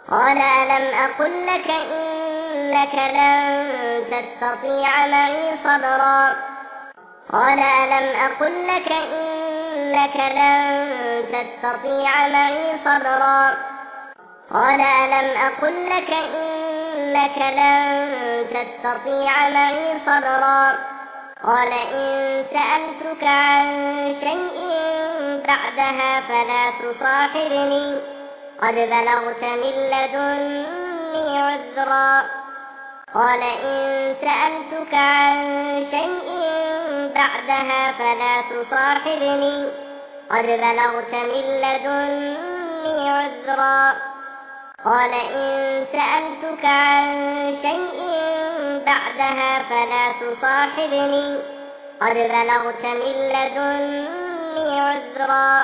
قال ألم أقل لك إنك لن تستطيع معي صبرا قال ألم أقل لك إنك لن تستطيع معي صبرا قال ألم أقل لك إنك لن تستطيع معي صبرا قال إن سألتك عن شيء بعدها فلا تصاحبني قد بلغت من لدني عذرا قال إن سألتك عن شيء بعدها فلا تصاحبني قد بلغت من لدني عذرا قال إن سألتك عن شيء بعدها فلا تصاحبني قد بلغت من لدني عذرا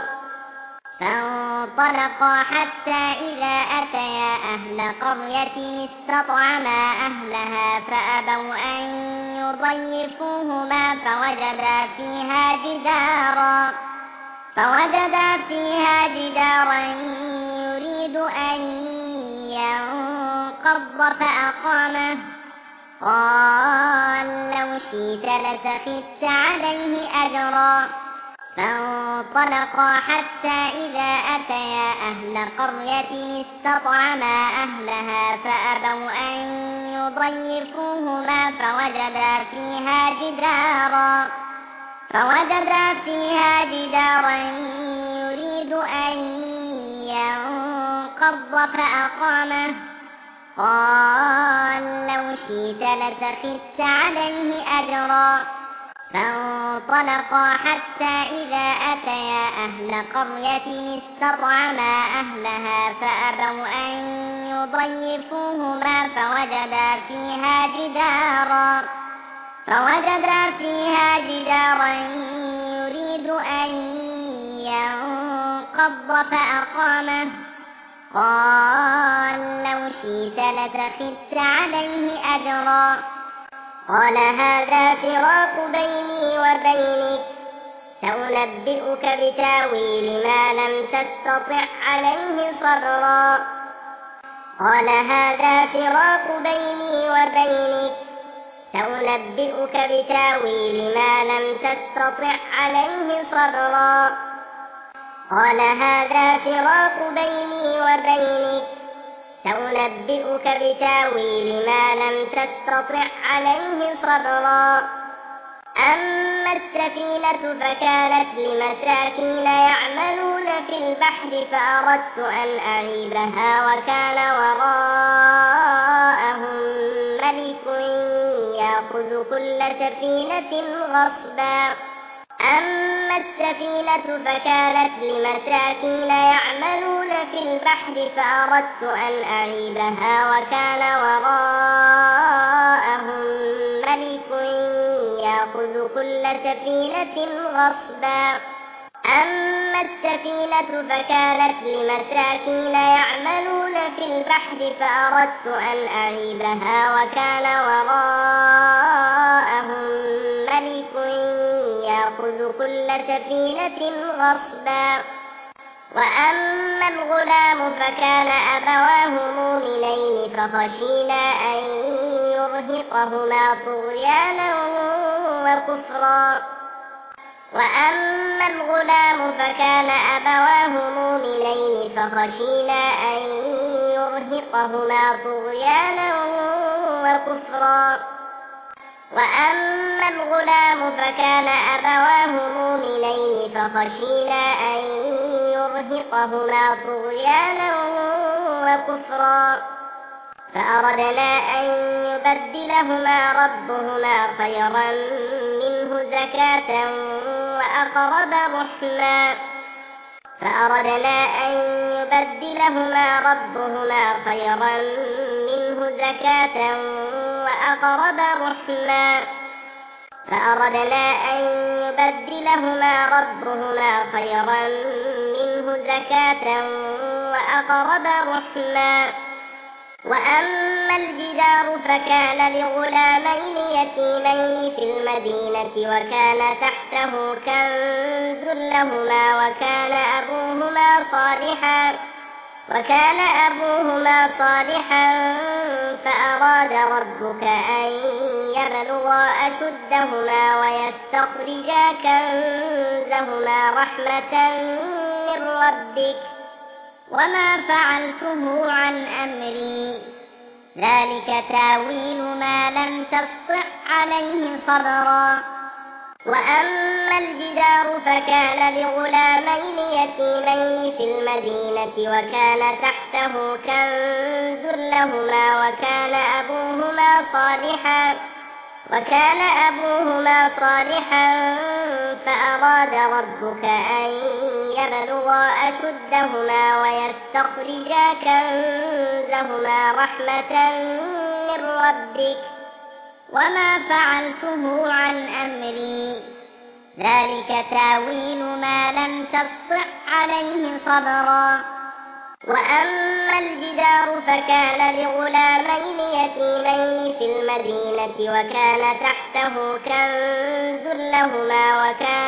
فانطلقا حتى إذا أتيا أهل قرية استطعما أهلها فأبوا أن يضيفوهما فوجدا فيها جدارا يريد أن ينقض فأقامه قال لو شئت لاتخذت عليه أجرا فانطلقا حتى إذا أتيا أهل قرية استطعما أهلها فأبوا أن يضيفوهما فوجدا فيها جدارا يريد أن ينقض فأقامه قال لو شئت لاتخذت عليه أجرا فانطلقا حتى إذا أتيا أهل قرية استطعما أهلها فأبوا أن يضيفوهما فوجدا فيها جدارا يريد أن ينقض فأقامه قال لو شئت لاتخذت عليه أجرا قال هذا فراق بيني وبينك سأنبئك بتاويل ما لم تستطع عليه صبرا قال هذا فراق بيني وبينك سأنبئك بتاويل ما لم تستطع عليه صبرا قال هذا فراق بيني وبينك سأنبئك بتاويل ما لم تستطع عليه صبرا أما السفينة فكانت لمساكين يعملون في البحر فأردت أن أعيبها وكان وراءهم ملك يأخذ كل سفينة غصبا أما السفينة فكانت لمساكين يعملون في البحر فأردت أن أعيبها وكان وراءهم ملك يأخذ كل سفينة غصبا أما السفينة فكانت لمساكين يعملون في البحر فأردت أن أعيبها وكان وراءهم ملك يأخذ كل سفينة غصبا وأما الغلام فكان أبواه مؤمنين فخشينا أن يرهقهما طغيانا وكفرا وأما الغلام فكان أبواه مؤمنين فخشينا أن يرهقهما طغيانا وكفرا وأما الغلام فكان أبواه مؤمنين فخشينا أن يرهقهما طغيانا وكفرا فأردنا أن يبدلهما ربهما خيرا منه زكاة وأقرب رحما فأردنا أن يبدلهما ربهما خيرا منه زكاة وأقرب رحما فأردنا أن يبدلهما ربهما خيرا منه زكاة وأقرب رحما وأما الجدار فكان لغلامين يتيمين في المدينة وكان تحته كنز لهما وكان أبوهما صالحا وكان أبوهما صالحا فأراد ربك أن يبلغا أشدهما ويستخرجا كنزهما رحمة من ربك وما فعلته عن أمري ذلك تاويل ما لم تسطع عليه صبرا وأما الجدار فكان لغلامين يتيمين في المدينة وكان تحته كنز لهما وكان أبوهما صالحا فأراد ربك أن يبلغا أشدهما ويستخرجا كنزهما رحمة من ربك وما فعلته عن أمري ذلك تاويل ما لم تسطع عليه صبرا وأما الجدار فكان لغلامين يتيمين في المدينة وكان تحته كنز لهما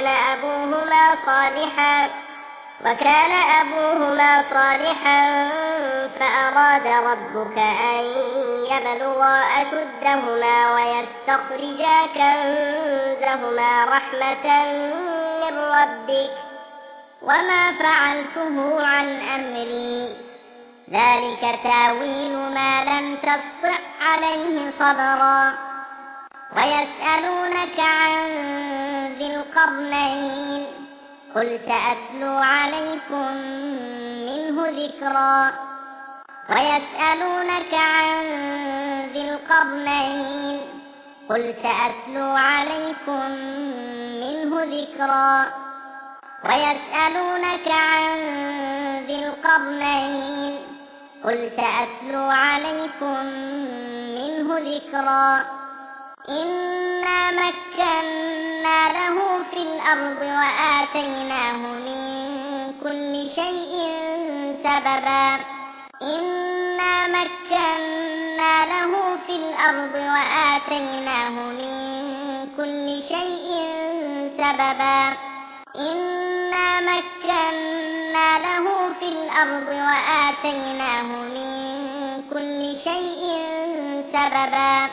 وكان أبوهما صالحا فأراد ربك أن يبلغا أشدهما ويستخرجا كنزهما رحمة من ربك وما فعلته عن أمري ذلك تاويل ما لم تسطع عليه صبرا ويسألونك عن ذي القرنين قل سأتلو عليكم منه ذكرا ويسألونك عن ذي القرنين قل سأتلو عليكم منه ذكرا ويسألونك عن ذي القرنين قل سأتلو عليكم منه ذكرا إنا مكنا له في الأرض وآتيناه من كل شيء سببا إنا مكنا له في الأرض وآتيناه من كل شيء سببا إنا مكنا له في الأرض وآتيناه من كل شيء سببا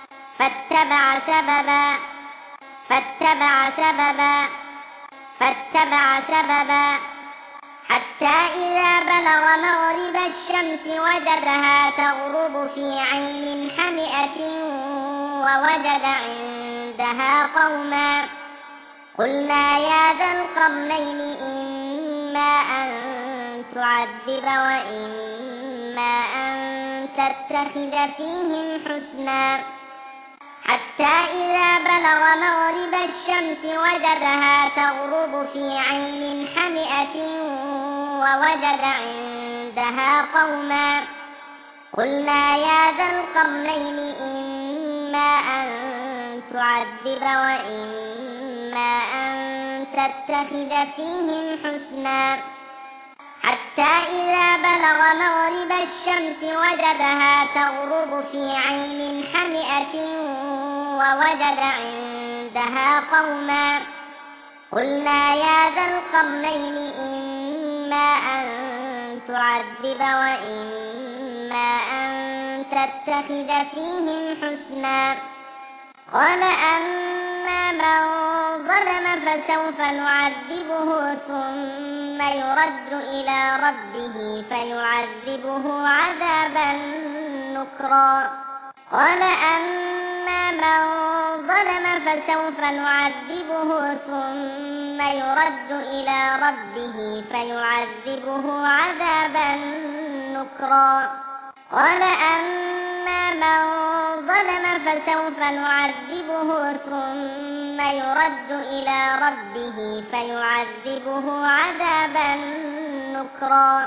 فاتبع سببا حتى إذا بلغ مغرب الشمس وجدها تغرب في عين حمئة ووجد عندها قوما قلنا يا ذا القرنين إما أن تعذب وإما أن تتخذ فيهم حسنا حتى إذا بلغ مغرب الشمس وجدها تغرب في عين حمئة ووجد عندها قوما قلنا يا ذا القرنين إما أن تعذب وإما أن تتخذ فيهم حسنا حتى إذا بلغ مغرب الشمس وجدها تغرب في عين حمئة ووجد عندها قوما قلنا يا ذا القرنين إما أن تعذب وإما أن تتخذ فيهم حسنا قال أما من ظلم فسوف نعذبه ثم يرد إلى ربه فيعذبه عذابا نكرا قال أما من ظلم فسوف نعذبه ثم يرد إلى ربه فيعذبه عذابا نكرا قال أما من ظلم فسوف نعذبه ثم يرد إلى ربه فيعذبه عذابا نكرا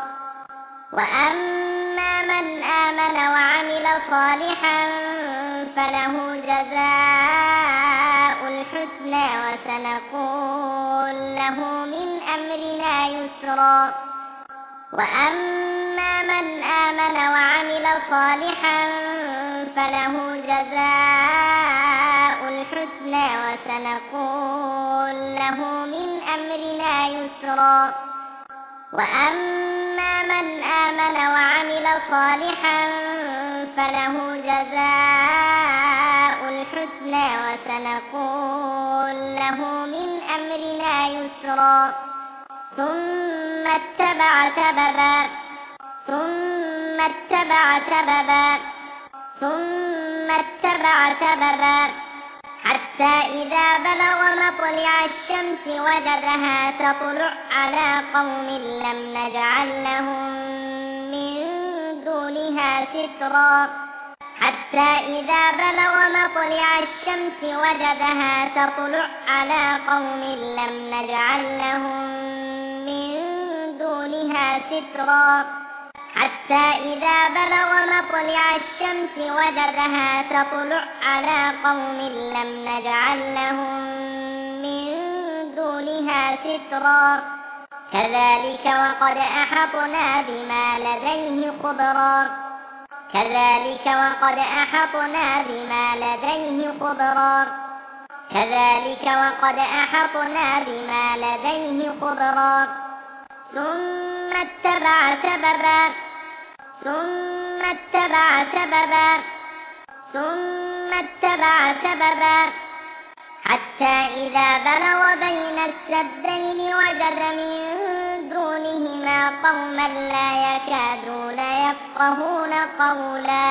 وأما من آمن وعمل صالحا فله جزاء الحسنى وسنقول له من أمرنا يسرا وأما من آمن وعمل صالحا فله جزاء الحسنى وسنقول له من أمرنا يسرا وأما من آمن وعمل صالحا فله جزاء الحسنى وسنقول له من أمرنا يسرا ثم اتبع سببا حتى إذا بلغ مطلع الشمس وجدها تطلع على قوم لم نجعل لهم من دونها سترا حتى إذا بلغ مطلع الشمس وجدها تطلع على قوم لم نجعل لهم من دونها سترا حتى إذا بلغ مطلع الشمس وجدها تطلع على قوم لم نجعل لهم من دونها سترا كذلك وقد أحطنا بما لديه خبرا ثم اتبع سببا حتى إذا بلغ بين السدين وجد من دونهما قوما لا يكادون يفقهون قولا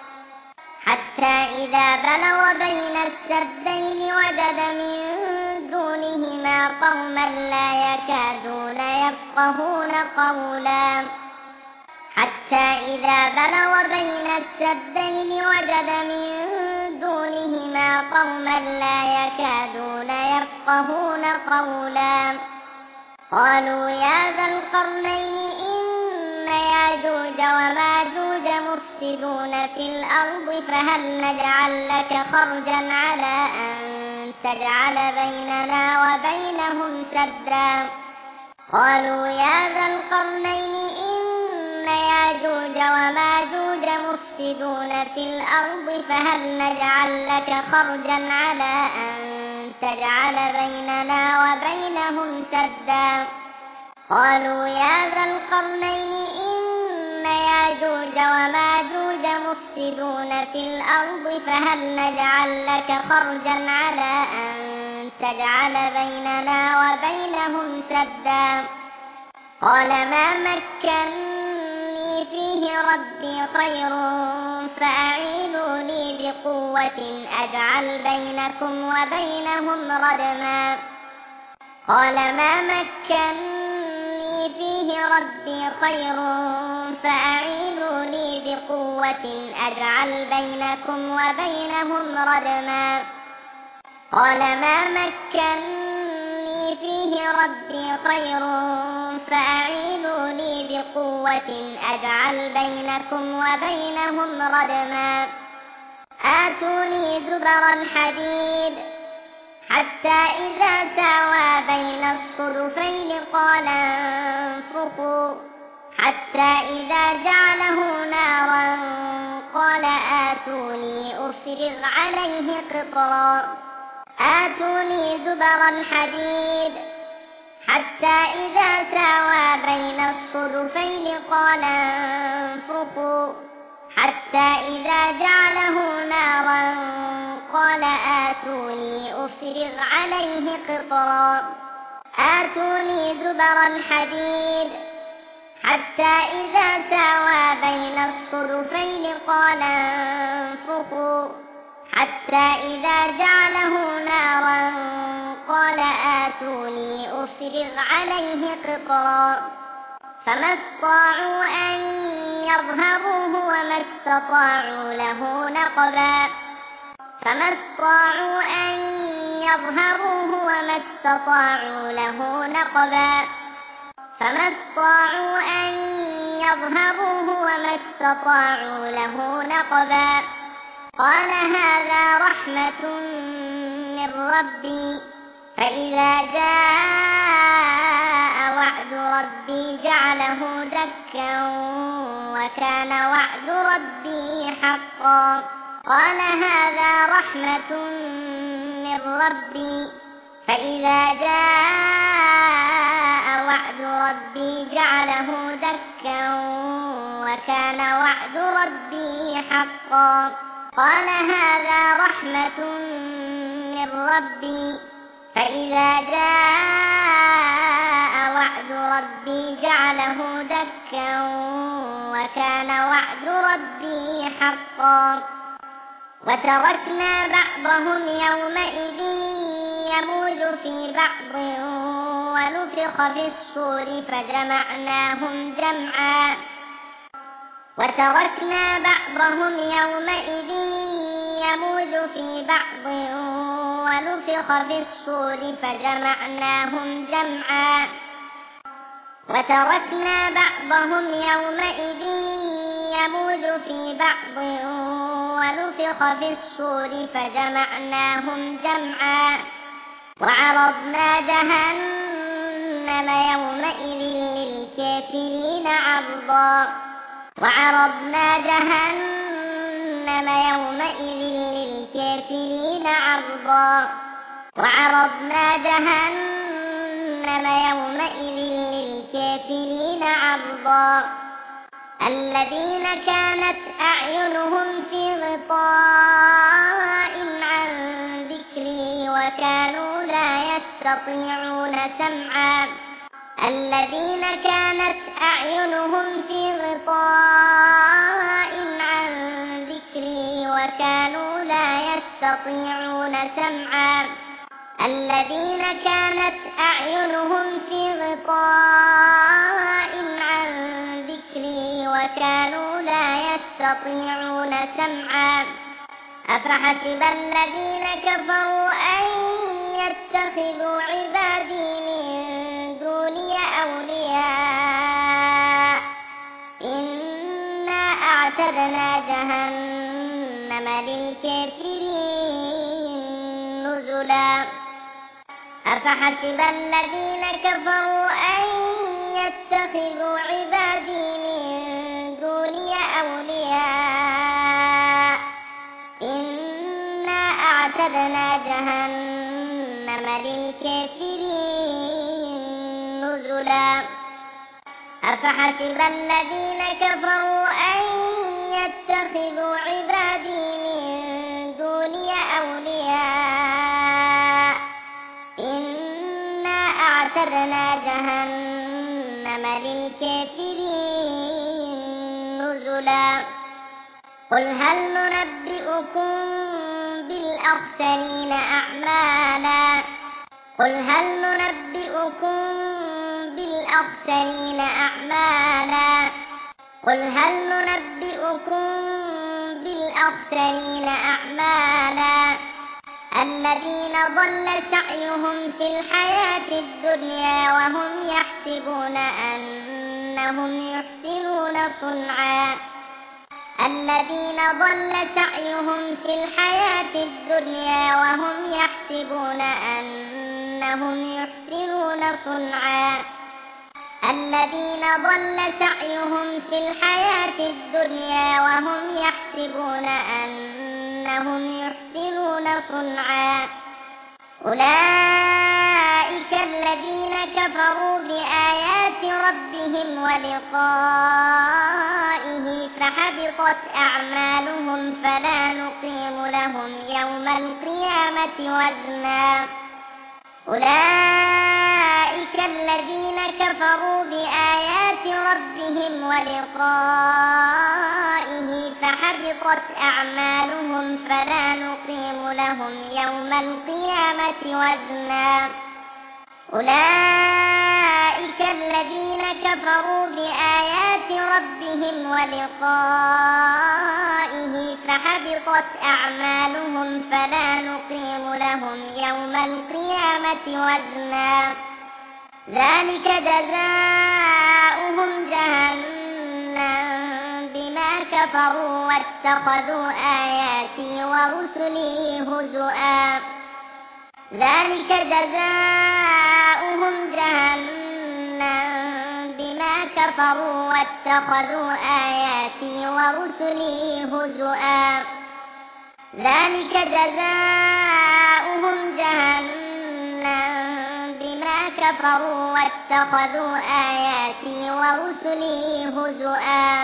قالوا يا ذا القرنين إن ياجوج وماجوج مفسدون في الأرض فهل نجعل لك خرجا على أن تجعل بيننا وبينهم سدا قالوا يا ذا القرنين إن ياجوج وماجوج مفسدون في الأرض فهل نجعل لك خرجا على أن تجعل بيننا وبينهم سدا قالوا يا ذا القرنين إن ياجوج وماجوج مفسدون في الأرض فهل نجعل لك خرجا على أن تجعل بيننا وبينهم سدا قال ما مكني فيه ربي خير فأعينوني بقوة أجعل بينكم وبينهم ردما قال ما مكني فيه ربي خير فأعينوني بقوة أجعل بينكم وبينهم ردما قال ما مكني فيه ربي خير فأعينوني بقوة أجعل بينكم وبينهم ردما آتوني زبر الحديد حتى إذا ساوى بين الصدفين قال انفخوا حتى إذا جعله نارا قال آتوني أفرغ عليه قطرا آتوني زبر الحديد حتى إذا ساوى بين الصدفين قال انفخوا حتى إذا جعله نارا قال آتوني أفرغ عليه قطرا آتوني زبر الحديد حتى إذا ساوى بين الصدفين قال انفخوا حتى إذا جعله نارا قال آتوني أفرغ عليه قطرا فما استطاعوا أن يظهروه وما استطاعوا له نقبا قال هذا رحمة من ربي فإذا جاء وعد ربي جعله دكا وكان وعد ربي حقا قال هذا رحمة من ربي فإذا جاء وعد ربي جعله دكا وكان وعد ربي حقا قال هذا رحمة من ربي فإذا جاء وعد ربي جعله دكا وكان وعد ربي حقا وتركنا بعضهم يومئذ يموج في بعض ونفخ في الصور فجمعناهم جمعا وتركنا بعضهم يومئذ يموج في بعض ونفخ في الصور فجمعناهم جمعا وتركنا بعضهم يومئذ يموج في بعض ونفخ في الصور فجمعناهم جمعا وعرضنا جهنم يومئذ للكافرين عرضا وعرضنا جهنم يومئذ للكافرين عرضا وعرضنا جهنم يومئذ للكافرين عرضا الذين كانت أعينهم في غطاء عن ذكري وكانوا لا يستطيعون سمعا الذين كانت أعينهم في غطاء عن ذكري وكانوا لا يستطيعون سمعا الذين كانت أعينهم في غطاء عن ذكري وكانوا لا يستطيعون سمعا أفحسب الذين كفروا أن يتخذوا عبادي من دوني أولياء إنا أعتدنا جهنم للكافرين نزلا أفحسب الذين كفروا أن يتخذوا عبادي من دوني أولياء إنا أعتدنا جهنم للكافرين نزلا أفحسب الذين كفروا أن يتخذوا عبادي من دوني أولياء إنا أعتدنا جهنم للكافرين نزلا قل هل ننبئكم بالأخسرين أعمالا قل هل ننبئكم بالأخسرين أعمالا قل هل ننبئكم بالأخسرين أعمالا الذين ضل سعيهم في الحياة الدنيا وهم يحسبون أنهم يحسنون صنعا الذين ضل سعيهم في الحياة الدنيا وهم يحسبون أنهم يحسنون صنعا الذين ضل سعيهم في الحياة الدنيا وهم يحسبون أنهم يحسنون صنعا أولئك الذين كفروا بآيات ربهم ولقائه فحبطت أعمالهم فلا نقيم لهم يوم القيامة وزنا أولئك الذين كفروا بآيات ربهم ولقائه فحبطت أعمالهم فلا نقيم لهم يوم القيامة وزنا أولئك الذين كفروا بآيات ربهم ولقائه فحبطت أعمالهم فلا نقيم لهم يوم القيامة وزنا ذلك جزاؤهم جهنم بما كفروا واتخذوا آياتي ورسلي هزؤا ذلك جزاؤهم جهنم بما كفروا واتخذوا آياتي ورسلي هزؤا ذلك جزاؤهم جهنم بما كفروا واتخذوا آياتي ورسلي هزؤا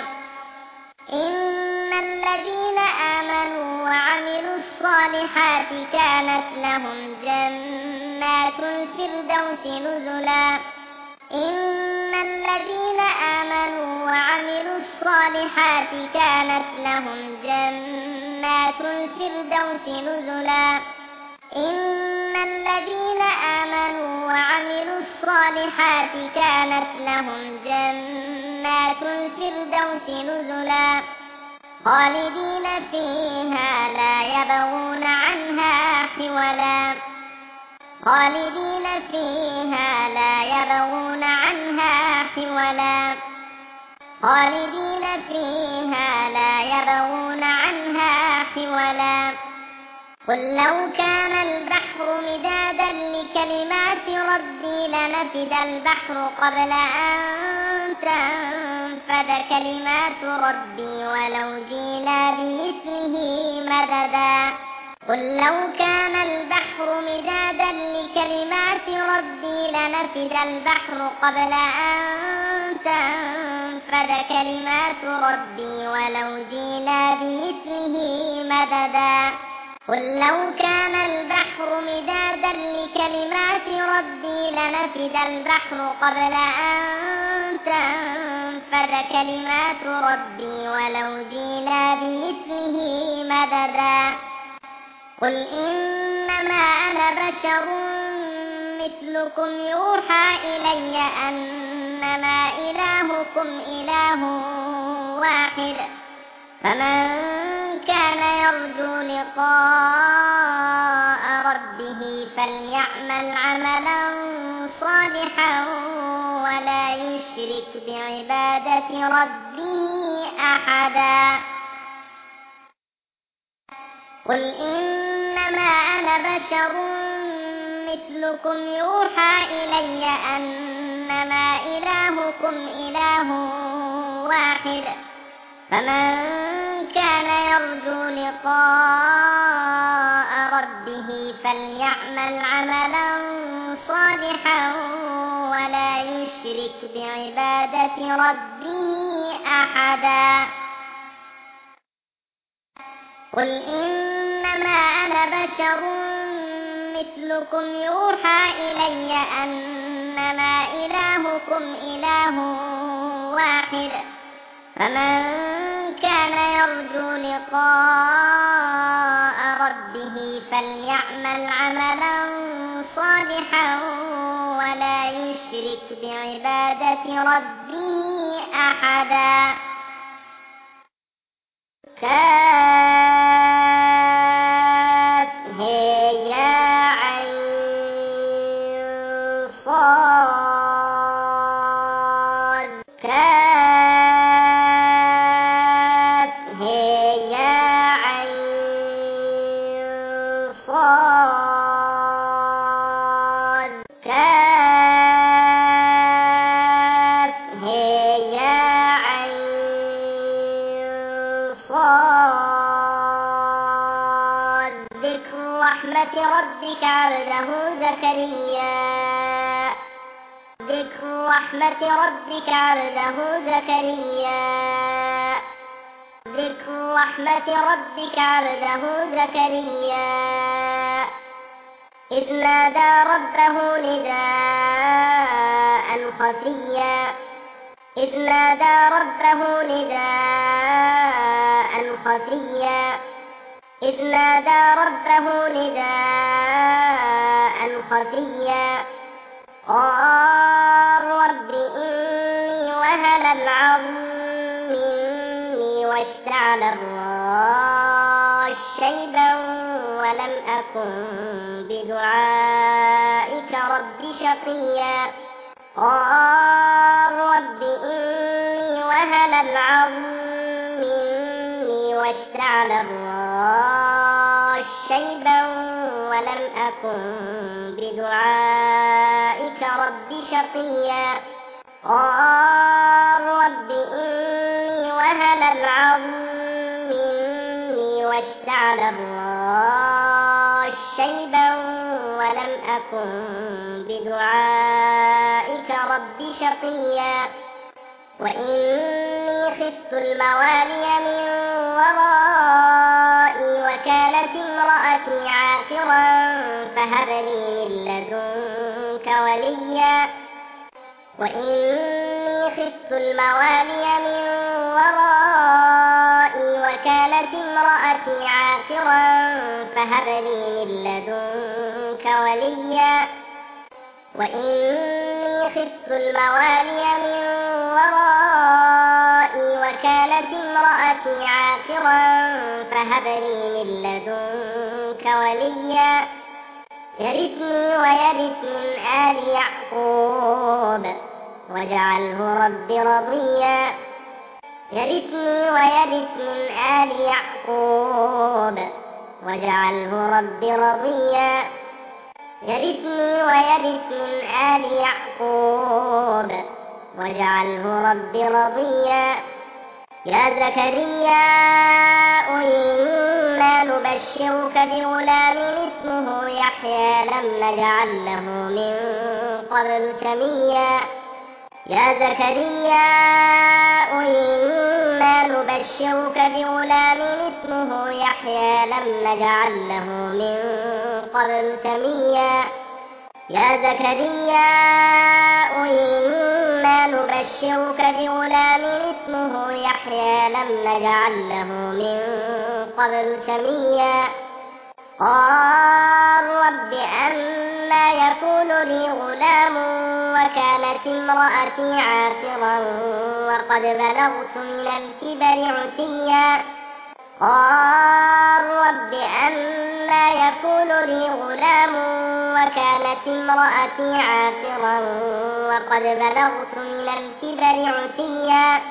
إن الذين آمنوا وعملوا الصالحات كانت لهم جنات الفردوس نزلا إن الذين آمنوا وعملوا الصالحات كانت لهم جنات الفردوس نزلا إن الذين آمنوا وعملوا الصالحات كانت لهم جنات الفردوس نزلا خالدين فيها لا يبغون عنها حولا خالدين فيها لا يبغون عنها حولا خالدين فيها لا يبغون عنها حولا قل لو كان البحر مدادا لكلمات ربي لنفد البحر قبل أن تنفد كلمات ربي ولو جئنا بمثله مددا قل لو كان البحر مدادا لكلمات ربي لنفد البحر قبل أن تنفد كلمات ربي ولو جئنا بمثله مددا قل لو كان البحر مدادا لكلمات ربي لنفد البحر قبل أن تنفد كلمات ربي ولو جئنا بمثله مددا قل إنما أنا بشر مثلكم يوحى إلي أنما إلهكم إله واحد فمن كان يرجو لقاء ربه فليعمل عملا صالحا ولا يشرك بعبادة ربه أحدا قل إنما أنا بشر مثلكم يوحى إلي أنما إلهكم إله واحد فمن كان يرجو لقاء ربه فليعمل عملا صالحا ولا يشرك بعبادة ربه أحدا قل إنما أنا بشر مثلكم يوحى إلي أنما إلهكم إله واحد فمن كان يرجو لقاء ربه فليعمل عملا صالحا ولا يشرك بعبادة ربه أحدا ربك عبده زكريا ذكر رحمة ربك عبده زكريا ذكر رحمة ربك عبده زكريا إذ نادى ربه نداء خفيا إذ نادى ربه نداء خفيا إذ نادى ربه نداء خفيا قال رب إني وهن العظم مني واشتعل الراس شيبا ولم أكن بدعائك رب شقيا قال رب إني وهن العظم مني واشتعل الراس شيبا ولم أكن بدعائك رب شقيا قال رب إني وهن العظم مني واشتعل الراس شيبا ولم أكن بدعائك رب شقيا وإني خفت الموالي من ورائي وكانت امرأتي عاقرا فهب لي من لدنك وليا وإني خفت الموالي من ورائي وكانت امرأتي عاقرا فهب لي من لدنك وليا وإني خفت الموالي من ورائي وكانت امرأتي عاقرا فهب لي من لدنك وليا يرثني ويرث من آل يعقوب واجعله رب رضيا يرثني ويرث من آل يعقوب واجعله رب رضيا يرثني ويرث من آل يعقوب واجعله رب رضيا يا زكريا إنا نبشرك بغلام اسمه يحيى لم نجعل له من قبل سميا يا زكريا إنا نبشرك بغلام اسمه يحيى لم نجعل له من قبل سميا يا زكريا إنا نبشرك بغلام اسمه يحيى لم نجعل له من قبل سميا قال رب أنى يكون لي غلام وكانت امرأتي عاقرا وقد بلغت من الكبر عتيا قال رب أنى يكون لي غلام وكانت امرأتي عاقرا وقد بلغت من الكبر عتيا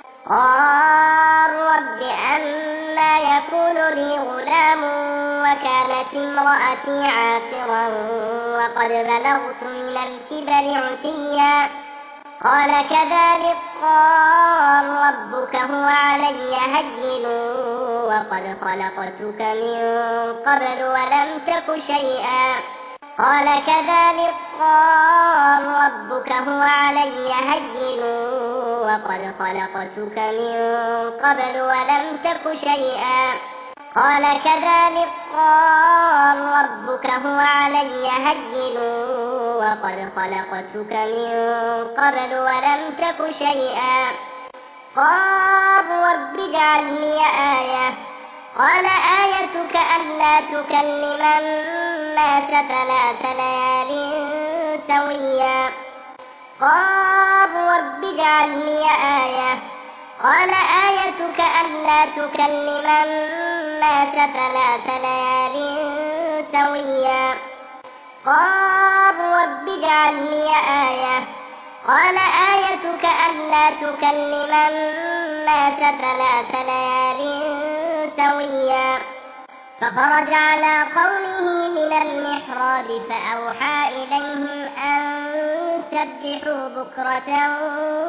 قال رب أنى يكون لي غلام وكانت امرأتي عاقرا وقد بلغت من الكبر عتيا قال كذلك قال ربك هو علي هين وقد خلقتك من قبل ولم تك شيئا قال كذلك قال ربك هو علي هين وقد خلقتك من قبل ولم تك شيئا قال كذلك قال ربك هو علي هين وقد خلقتك من قبل ولم تك شيئا قال رب اجعل لي آية قال آيتك ألا تكلم الناس 3 ليال سويا قال رب اجعل لي آية قال آيتك ألا تكلم الناس 3 ليال سويا قال رب اجعل لي آية قال آيتك ألا تكلم الناس 3 ليال سويا فخرج على قومه من المحراب فأوحى إليهم أن سبحوا بكرة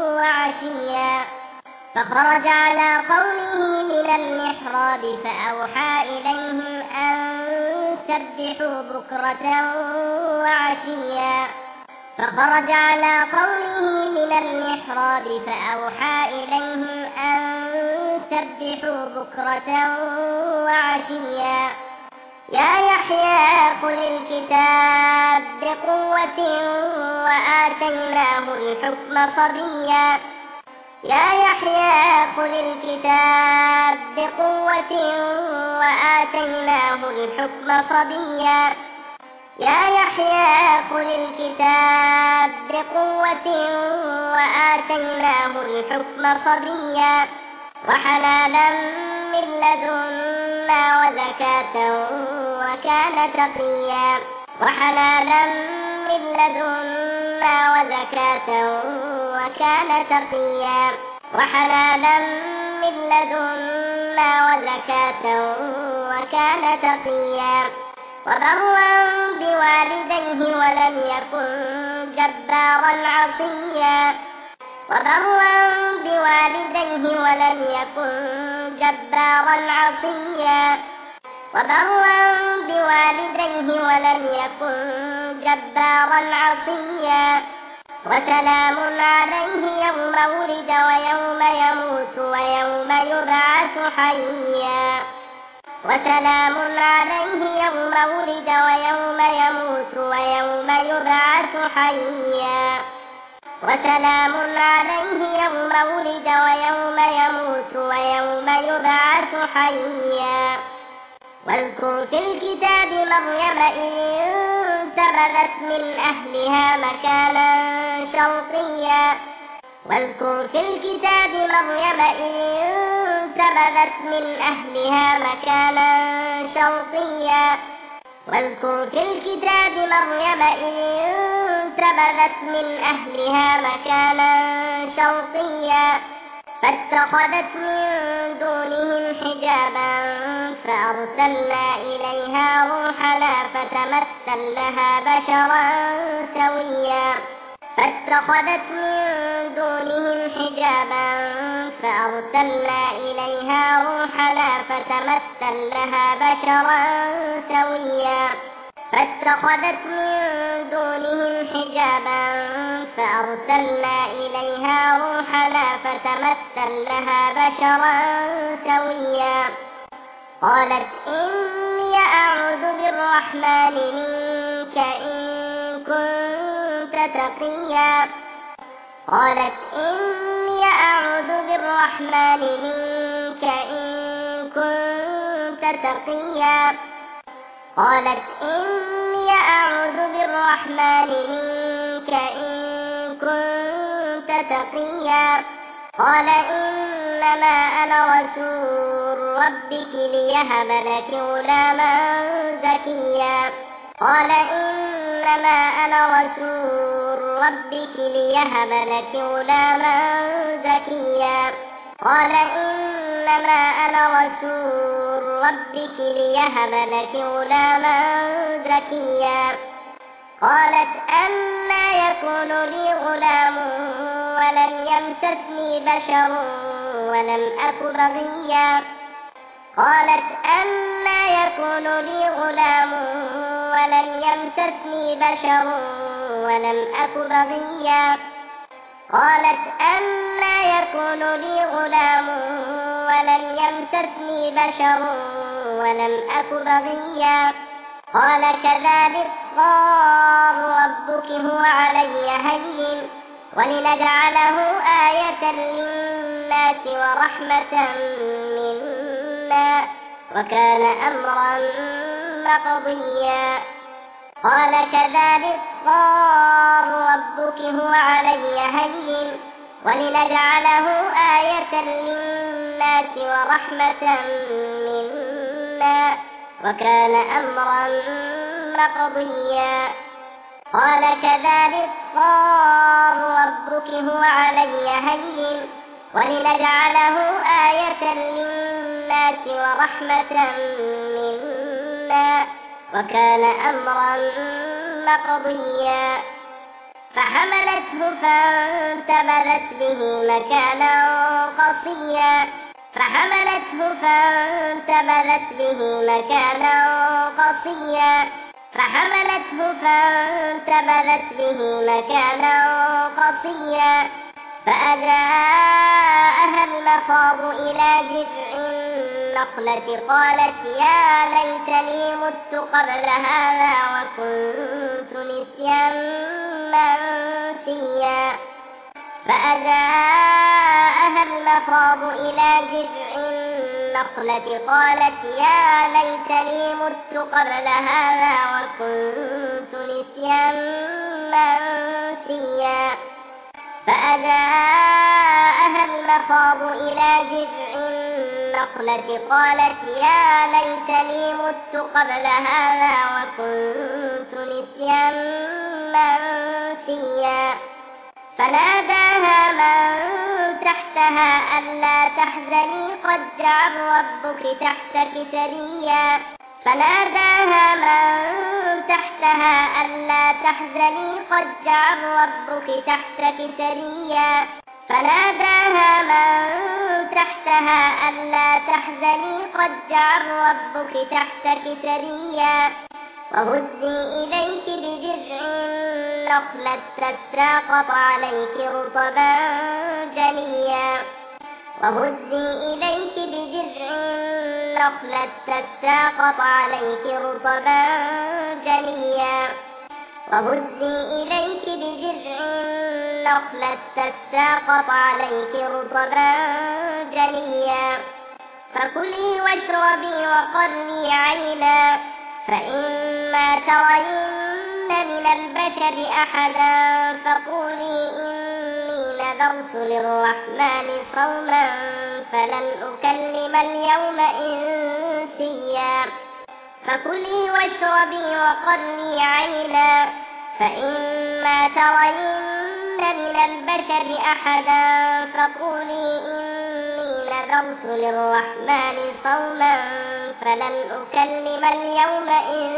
وعشيا فخرج على قومه من المحراب فأوحى إليهم أن سبحوا بكرة وعشيا فخرج على قومه من المحراب فأوحى إليهم أن سبحوا بكرة وعشيا يا يحيى خذ الكتاب بقوة وآتيناه الحكم صبيا يا يحيى خذ الكتاب بقوة وآتيناه الحكم صبيا يا يحيى خذ الكتاب بقوة وآتيناه الحكم صبيا وحنانا من لدنا وزكاة وكان تقيا وحنانا من لدنا وزكاة وكان تقيا وحنانا من لدنا وزكاة وكان تقيا وبرا بوالديه ولم يكن جبارا عصيا وبرا بوالديه ولم يكن جبارا عصيا وبرا بوالديه ولم يكن جبارا عصيا وسلام عليه يوم ولد ويوم يموت ويوم يبعث حيا وسلام عليه يوم ولد ويوم يموت ويوم يبعث حيا وسلام عليه يوم ولد ويوم يموت ويوم يبعث حيا واذكر في الكتاب مريم إذ انتبذت من أهلها مكانا شرقيا واذكر في الكتاب مريم إذ انتبذت من أهلها مكانا شرقيا واذكر في الكتاب مريم إذ انتبذت من أهلها مكانا شرقيا فاتخذت من دونهم حجابا فأرسلنا إليها روحنا فتمثل لها بشرا سويا فاتخذت من دونهم حجابا فأرسلنا إليها روحنا فتمثل لها بشرا سويا فاتخذت من دونهم حجابا فأرسلنا إليها روحنا فتمثل لها بشرا سويا قالت إني أعوذ بالرحمن منك إن كنت تقيا قالت إني أعوذ بالرحمن منك إن كنت تقيا قالت إني أعوذ بالرحمن منك إن كنت تقيا قال إنما أنا رسول ربك ليهب لك غلاما زكيا قال إنما أنا رسول ربك ليهب لك غلاما زكيا قال إنما أنا رسول ربك ليهب لك غلاما زكيا قالت أنى يكون لي غلام ولم يمسسني بشر ولم أك بغيا قالت أنى يكون لي غلام ولم يمسسني بشر ولم أك بغيا قالت أنى يكون لي غلام ولم يمسسني بشر ولم أك بغيا قال كذلك قال ربك هو علي هين ولنجعله آية للناس ورحمة منا وكان أمرا مقضيا قال كذلك قال ربك هو علي هين ولنجعله آية للناس ورحمة منا وكان أمرا مقضيا قال كذلك قال ربك هو علي هين ولنجعله آية للناس ورحمة منا وكان أمرا مقضيا فحملته فانتبذت به مكانا قصيا فحملته فانتبذت به مكانا قصيا فحملته فانتبذت به مكانا قصيا فأجاءها المخاض إلى جذع النخلة قالت يا ليتني مت قبل هذا وكنت نسيا منسيا فأجاءها المخاض إلى جذع النخلة قالت يا ليتني مت قبل هذا وكنت نسيا منسيا فأجاءها المخاض إلى جذع النخلة قالت يا ليتني مت قبل هذا وكنت نسيا منسيا فناداها من تحتها ألا تحزني قد جعل ربك تحتك سريا فناداها من تحتها ألا تحزني قد جعل ربك تحتك سريا فناداها من تحتها ألا تحزني قد جعل ربك تحتك سريا وهزي إليك بجذع النخلة تساقط عليك رطبا جنيا وهزي إليك بجذع النخلة تساقط عليك رطبا جنيا وهزي إليك بجذع النخلة تساقط عليك رطبا جنيا فكلي واشربي وقري عينا فإما ترين من البشر أحدا فقولي إني نذرت للرحمن صوما فلن أكلم اليوم إنسيا فكلي واشربي وقري عينا فإما ترين من البشر أحدا فقولي إني نذرت للرحمن صوما فلن أكلم اليوم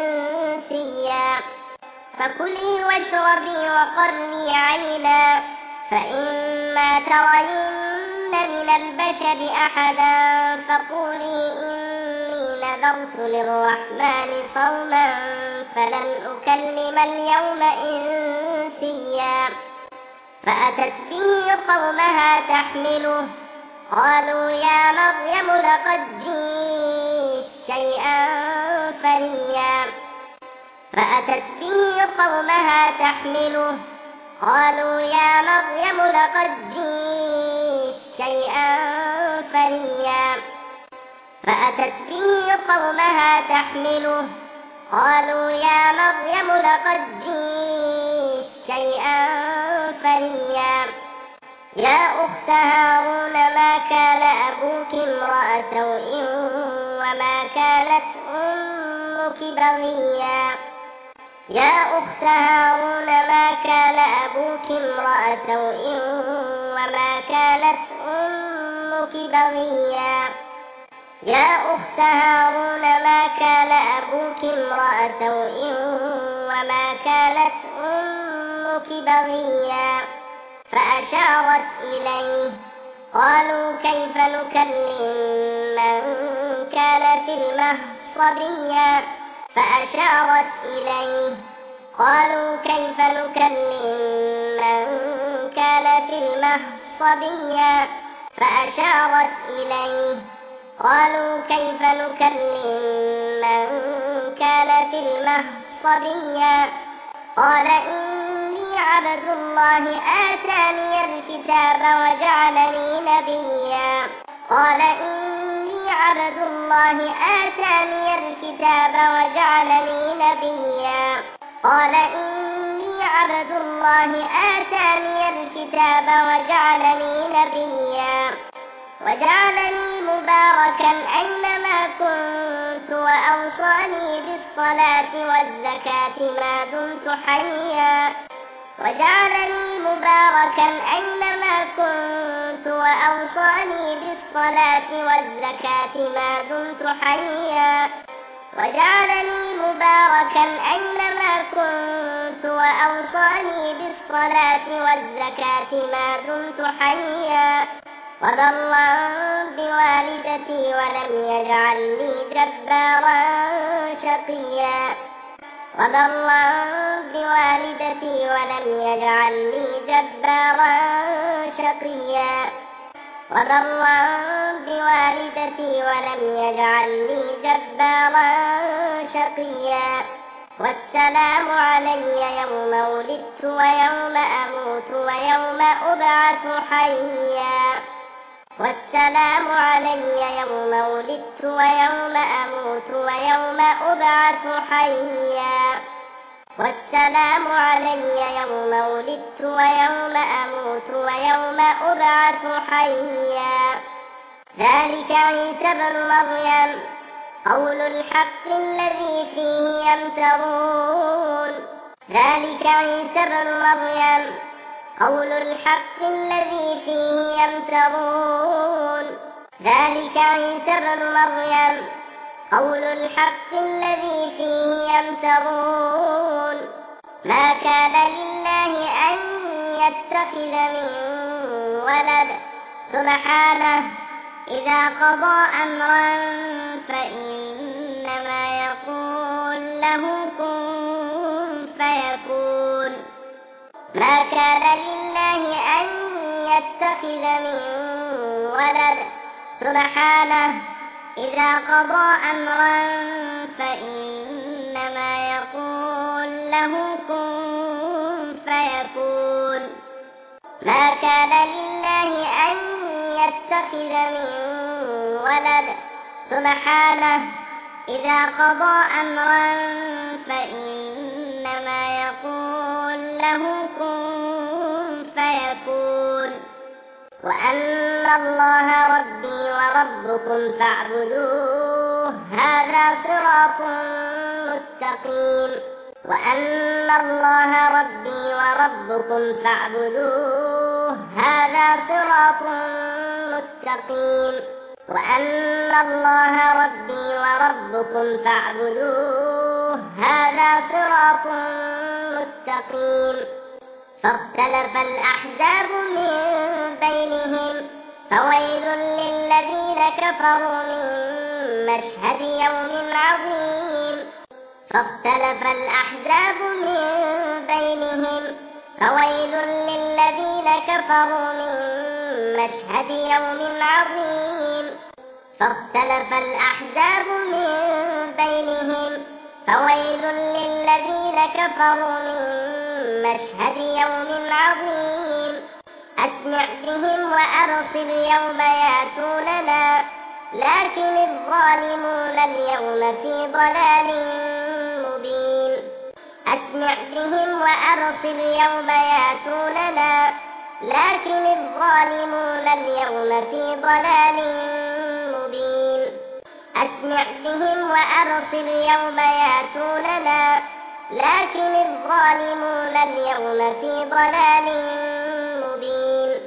إنسيا فكلي واشربي وقري عينا فإما ترين من البشر أحدا فقولي إني نذرت للرحمن صوما فلن أكلم اليوم إنسيا فأتت به قومها تحمله قالوا يا مريم لقد جئت شيئا فريا فأتت به قومها تحمله قالوا يا مريم لقد جئت شيئا فريا فأتت به قومها تحمله قالوا يا مريم لقد جئت شيئا فريا يا أخت هارون ما كان أبوك امرأ سوء وما كانت أمك بغيا يا أخت هارون ما كان أبوك امرأ سوء وما كانت أمك بغيا يا أخت هارون ما كان أبوك امرأ سوء وما كانت أمك بغيا فأشارت إليه قالوا كيف نكلم من كان في المهد صبيا فأشارت إليه قالوا كيف نكلم من كان في المهد صبيا فأشارت إليه قالوا كيف نكلم من كان في المهد صبيا قال إني عبد الله آتاني الكتاب وجعلني نبيا قال إني عبد الله آتاني الكتاب وجعلني نبيا قال إني عبد الله آتاني الكتاب وجعلني نبيا وجعلني مباركا أينما كنت وأوصاني بالصلاة والزكاة ما دمت حيا وجعلني مباركا أينما كنت وأوصاني بالصلاة والزكاة ما دمت حيا وجعلني مباركا أينما كنت وأوصاني بالصلاة والزكاة ما دمت حيا وبرا بوالدتي ولم يجعلني جبارا شقيا وبرا بوالدتي ولم يجعلني جبارا شقيا وبرا بوالدتي ولم يجعلني جبارا شقيا والسلام علي يوم ولدت ويوم أموت ويوم أبعث حيا والسلام علي يوم ولدت ويوم أموت ويوم أبعث حيا والسلام علي يوم ولدت ويوم أموت ويوم أبعث حيا ذلك عيسى ابن مريم قول الحق الذي فيه يمترون ذلك عيسى ابن مريم قول الحق الذي فيه يمترون ذلك عيسى ابن مريم قول الحق الذي فيه يمترون ما كان لله أن يتخذ من ولد سبحانه إذا قضى أمرا له كن فيكون. ما كان لله أن يتخذ من ولد سبحانه، إذا قضى أمرا فإنما يقول له كن فيكون. ما كان لله أن يتخذ من ولد سبحانه، إذا قضى أمرا فإنما يقول له كن فيكون. وأن الله ربي وربكم فاعبدوه، هذا صراط مستقيم. وأن الله ربي وربكم فاعبدوه، هذا صراط مستقيم. وأن الله ربي وربكم فاعبدوه، هذا صراط مستقيم. فاختلف الأحزاب من بينهم، فويل للذين كفروا من مشهد يوم عظيم. فاختلف الأحزاب من بينهم، فويل للذين كفروا من مشهد يوم عظيم. فاختلف الأحزاب من بينهم، فويل للذين كفروا من مشهد يوم عظيم. أسمع بهم وأبصر يوم يأتوننا، لكن الظالمون اليوم في ضلال مبين. أسمع بهم وأبصر يوم يأتوننا، لكن الظالمون اليوم في ضلال مبين. أسمع بهم وأبصر يوم يأتوننا، لكن الظالمون اليوم في ضلال مبين.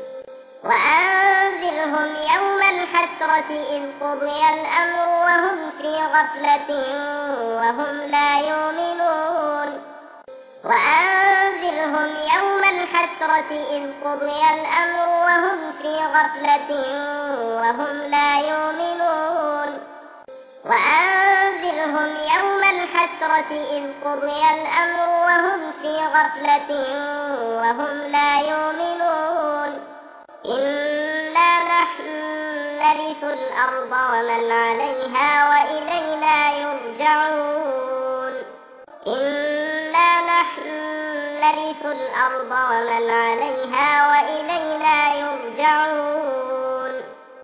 وأنذرهم يوم الحسرة إذ قضي الأمر وهم في غفلة وهم لا يؤمنون. وأنذرهم يوم الحسرة إذ قضي الأمر وهم في غفلة وهم لا يؤمنون. وأنذرهم يوم الحسرة إذ قضي الأمر وهم في غفلة وهم لا يؤمنون. إنا نحن نرث الأرض ومن عليها وإلينا يرجعون. إنا نحن نرث الأرض ومن عليها وإلينا يرجعون.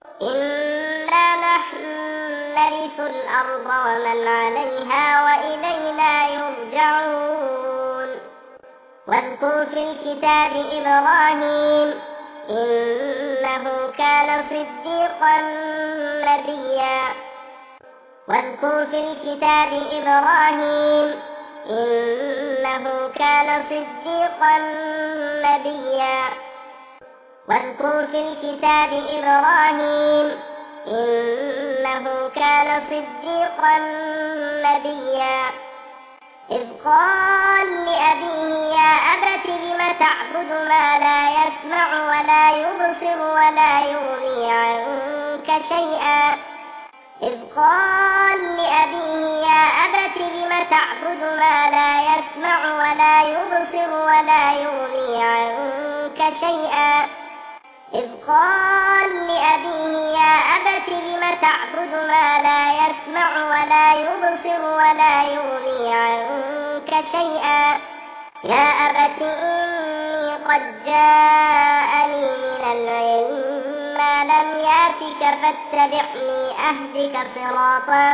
إنا نحن نرث الأرض ومن عليها وإلينا يرجعون. واذكر في الكتاب إبراهيم، إنه كان صديقا نبيا. واذكر في الكتاب إبراهيم، إنه كان صديقا نبيا. واذكر في الكتاب إبراهيم، إنه كان صديقا نبيا. إذ قال لأبيه يا أبت لم تعبد ما لا يسمع ولا يبصر ولا يغني عنك شيئا. إذ قال لأبيه يا أبت لم تعبد ما لا يسمع ولا يبصر ولا يغني عنك شيئا. إذ قال لأبيه يا أبت لم تعبد ما لا يسمع ولا يبصر ولا يغني عنك شيئا. يا أبت إني قد جاءني من العلم ما لم يأتك فاتبعني أهدك صراطا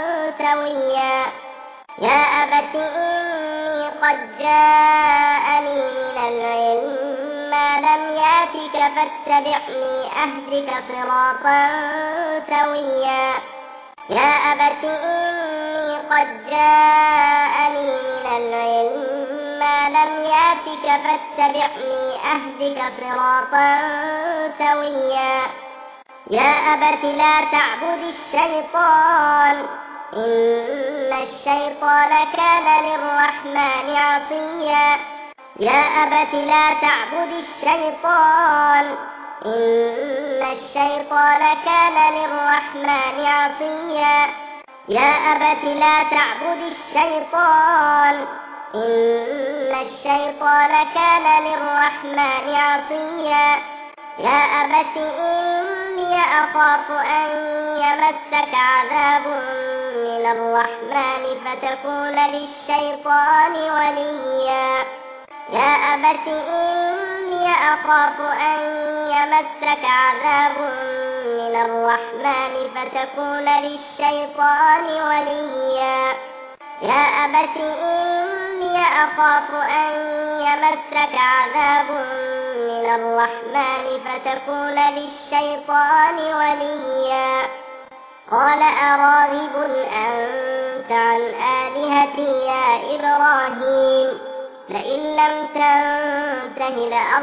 سويا. يا أبت إني قد جاءني من العلم ما لم يأتك فاتبعني أهدك صراطا سويا. يا أبت إني قد جاءني من العلم ما لم يأتك فاتبعني أهدك صراطا سويا. يا أبت لا تعبد الشيطان، إن الشيطان كان للرحمن عصيا. يا أبت لا تعبد الشيطان، إن الشيطان كان للرحمن عصيا. يا أبت لا تعبد الشيطان إن الشيطان كان للرحمن عصيا يا أبت إني أخاف أن يمسك عذاب من الرحمن فتكون للشيطان وليا يا أبت إني أخاف أن يمسك عذاب من الرحمن فتكون للشيطان وليا يا أبت إني أخاف أن يمسك عذاب من الرحمن فتكون للشيطان وليا قال أراغب أنت عن آلهتي يا إبراهيم لئن لم تنته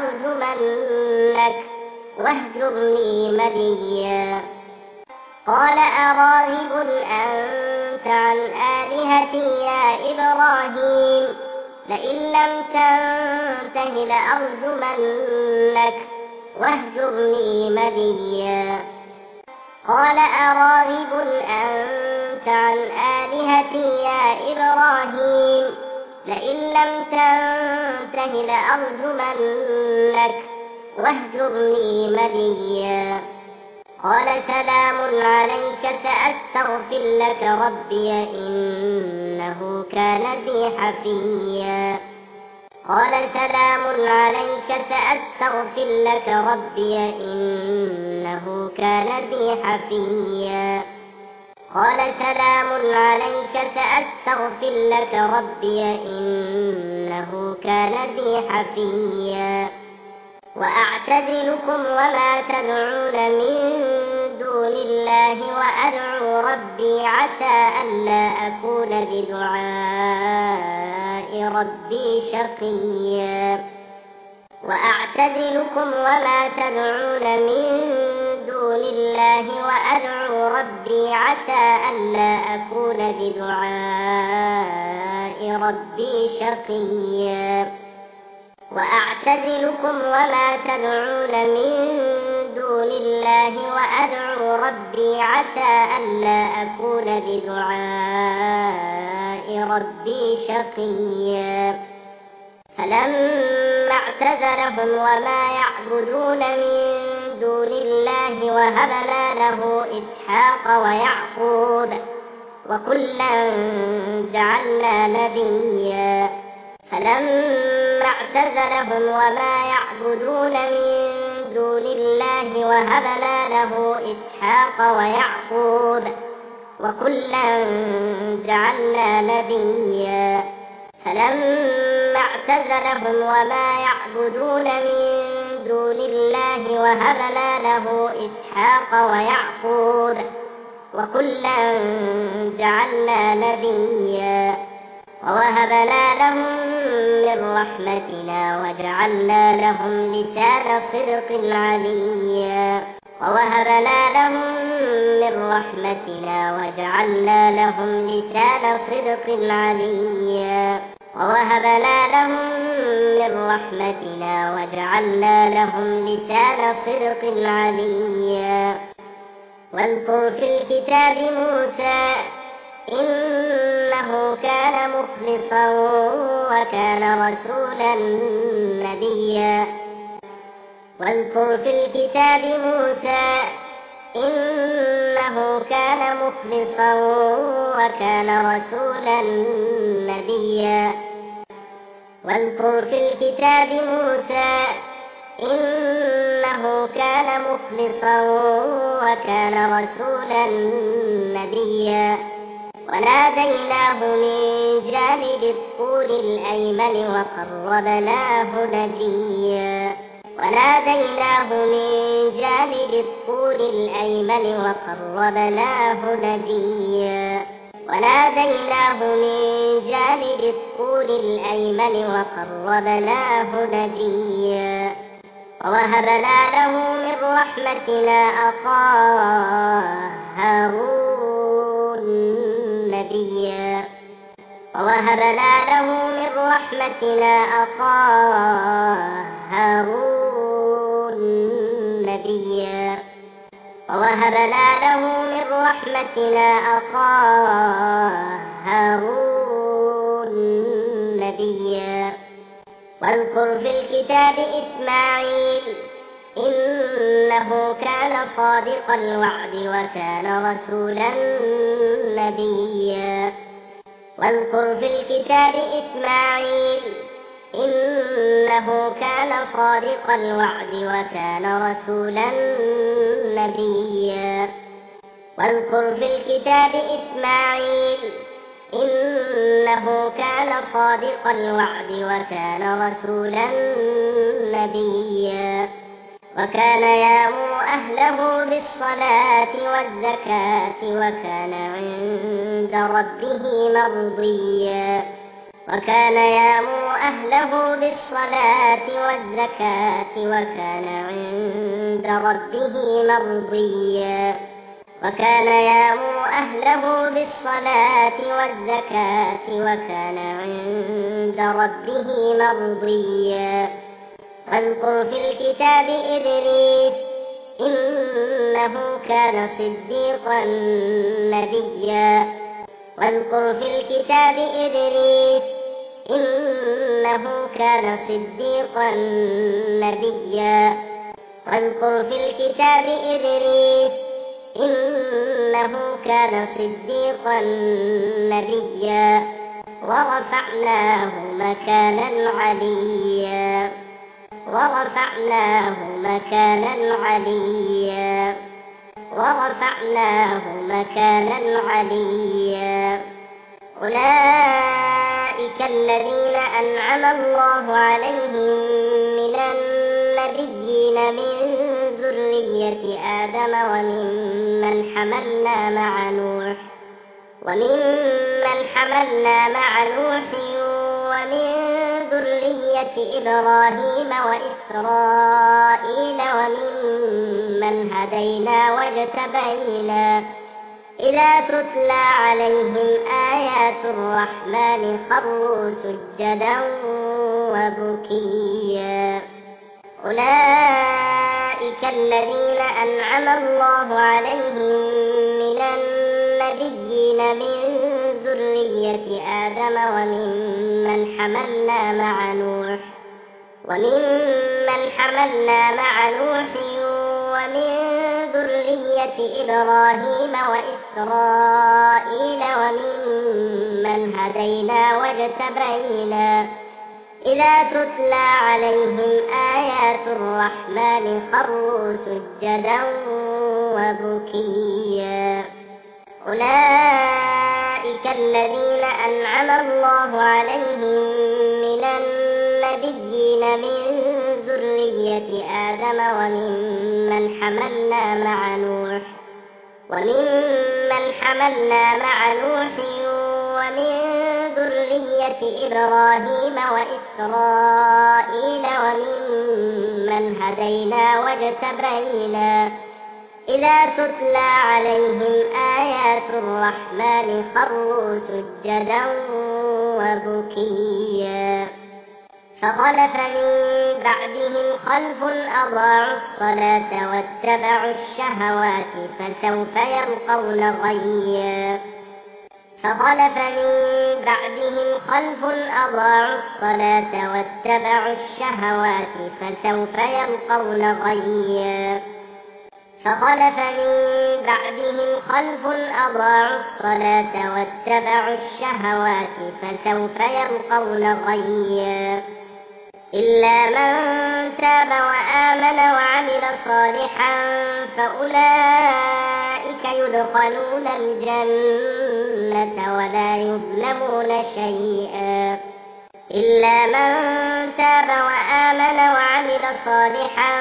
لأرجمنك واهجرني مليا قال أراغب أنت عن آلهتي يا إبراهيم لئن لم تنته لأرجمنك واهجرني مليا قال أراغب أنت عن آلهتي يا إبراهيم لئن لم تنته لأرجمنك واهجرني مليا قال سلام عليك سأستغفر لك ربي إنه كان بي حفيا قال سلام عليك سأستغفر لك ربي إنه كان بي حفيا قال سلام عليك سأستغفر لك ربي إنه كان بي حفيا وأعتزلكم وما تدعون من دون الله وأدعو ربي عسى ألا أكون بدعاء ربي شقيا وأعتزلكم وما تدعون من دون الله وأدعو ربي عسى ألا أكون بدعاء ربي شقيا وأعتزلكم وما تدعون من دون الله وأدعو ربي عسى ألا أكون بدعاء ربي شقيا فلما اعتزلهم وما يعبدون من دون الله وهبنا له إسحاق ويعقوب وكلا جعلنا نبيا فلما اعتزلهم وما يعبدون من دون الله وهبنا له إسحاق ويعقوب وكلا جعلنا نبيا فلما اعتزلهم وما يعبدون من دون الله وهبنا له إسحاق ويعقوب وكلا جعلنا نبيا ووهبنا لهم من رحمتنا وجعلنا لهم لسان صدق عليا ووهبنا لهم من رحمتنا وجعلنا لهم لسان صدق عليا ووهبنا لهم من رحمتنا وجعلنا لهم لسان صدق عليا واذكر في الكتاب موسى إنه كان مخلصا وكان رسولا نبيا واذكر في الكتاب موسى إنه كان مخلصا وكان رسولا نبيا واذكر في الكتاب موسى إنه كان مخلصا وكان رسولا نبيا وناديناه من جانب الطور الأيمن وقربناه نجيا وناديناه من جانب الطور الأيمن وقربناه نجيا وناديناه من جانب الطور الأيمن وقربناه نجيا ووهبنا له من رحمتنا أخاه هارون نبيا ووهبنا له من رحمتنا أخاه هارون نبيا ووهبنا له من رحمتنا أخاه هارون نبيا. واذكر في الكتاب إسماعيل إنه كان صادق الوعد وكان رسولا نبيا. واذكر في الكتاب إسماعيل إنه كان صادق الوعد وكان رسولا نبيا. واذكر في الكتاب إسماعيل إنه كان صادق الوعد وكان رسولا نبيا. وكان يأمر أهله بالصلاة والزكاة وكان عند ربه مرضيا. وكان يأمر أهله بالصلاة والزكاة وكان عند ربه مرضيا. وكان يأمر أهله بالصلاة والزكاة وكان عند ربه مرضيا. واذكر في الكتاب إدريس إنه كان صديقا نبيا. واذكر في الكتاب إدريس إنه كان صديقا نبيا. واذكر في الكتاب إدريس إنه كان صديقا نبيا. ورفعناه مكانا عليا. ورفعناه مكانا عليا. ورفعناه مكانا عليا. أولئك الذين أنعم الله عليهم من النبيين من ذرية آدم وممن حملنا مع نوح ومن ذرية إبراهيم وإسرائيل وممن هدينا واجتبينا. إذا تتلى عليهم آيات الرحمن خروا سجدا وبكيا. أولئك الذين أنعم الله عليهم من النبيين من ذرية آدم وممن حملنا مع نوح ومن ذرية إبراهيم وإسرائيل وممن هدينا واجتبينا. إذا تتلى عليهم آيات الرحمن خروا سجدا وبكيا. أولئك الذين أنعم الله عليهم من النبيين من ذرية آدم وممن حملنا مع نوح ومن ذرية إبراهيم وإسرائيل وممن هدينا واجتبينا. إذا تتلى عليهم آيات الرحمن خروا سجدا وبكيا. فخلف من بعدهم خلف أضاعوا الصلاة واتبعوا الشهوات فسوف يلقون غيا. فخلف من بعدهم خلف أضاعوا الصلاة واتبعوا الشهوات فسوف يلقون غيا. فخلف من بعدهم خلف أضاعوا الصلاة واتبعوا الشهوات فسوف يلقون غيا. إلا من تاب وآمن وعمل صالحا فأولئك يدخلون الجنة ولا يظلمون شيئا. إلا من تاب وآمن وعمل صالحا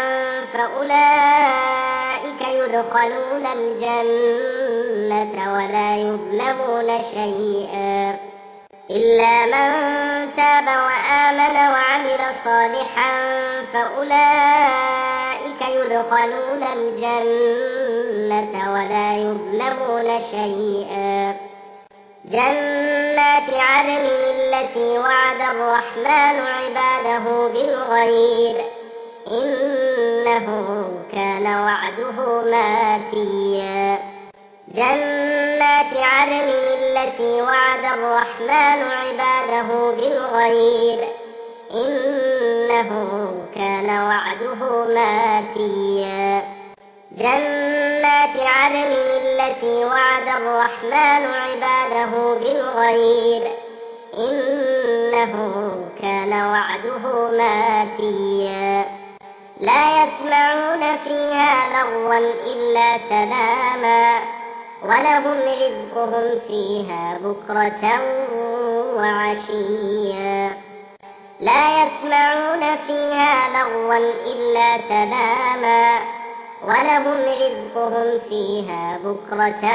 فأولئك يدخلون الجنة ولا يظلمون شيئا. إلا من تاب وآمن وعمل صالحا فأولئك يدخلون الجنة ولا يظلمون شيئا. جنات عدن التي وعد الرحمن عباده بالغيب إنه كان وعده ماتيا. جنات عدن التي وعد الرحمن عباده بالغيب إنه كان وعده ماتيا. جنات عدن التي وعد الرحمن عباده بالغيب إنه كان وعده ماتيا. لا يسمعون فيها لغوا إلا سلاما ولهم رزقهم فيها بكرة وعشيا. لا يسمعون فيها لغوا إلا سلاما ولهم رزقهم فيها بكرة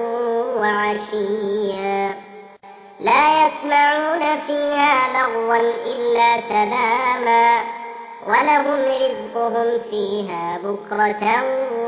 وعشيا. لا يسمعون فيها لغوا إلا سلاما ولهم رزقهم فيها بكرة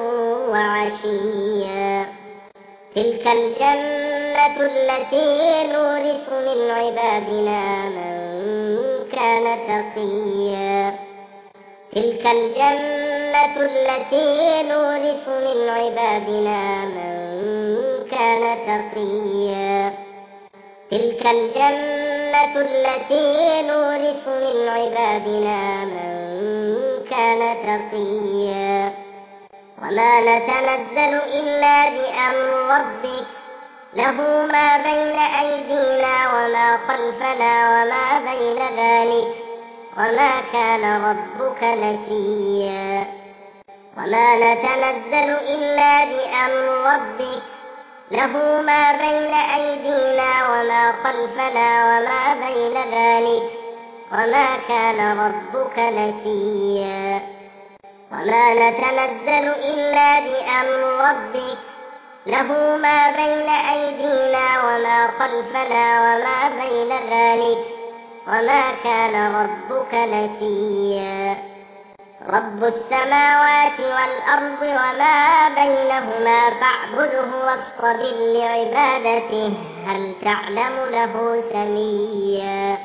وعشيا. تلك الجنة التي نورث من عبادنا من كان تقيا. تلك الجنة التي نورث من عبادنا من كان تقيا. تلك الجنة التي نورث من عبادنا من كان تقيا. وما نتنزل إلا بأمر ربك له ما بين أيدينا وما خلفنا وما بين ذلك وما كان ربك نسيا. وما نتنزل إلا بأمر ربك له ما بين أيدينا وما خلفنا وما بين ذلك وما كان ربك نسيا. وما نتنزل إلا بأمر ربك له ما بين أيدينا وما خلفنا وما بين ذلك وما كان ربك نسيا. رب السماوات والأرض وما بينهما فاعبده واصطبر لعبادته هل تعلم له سميا.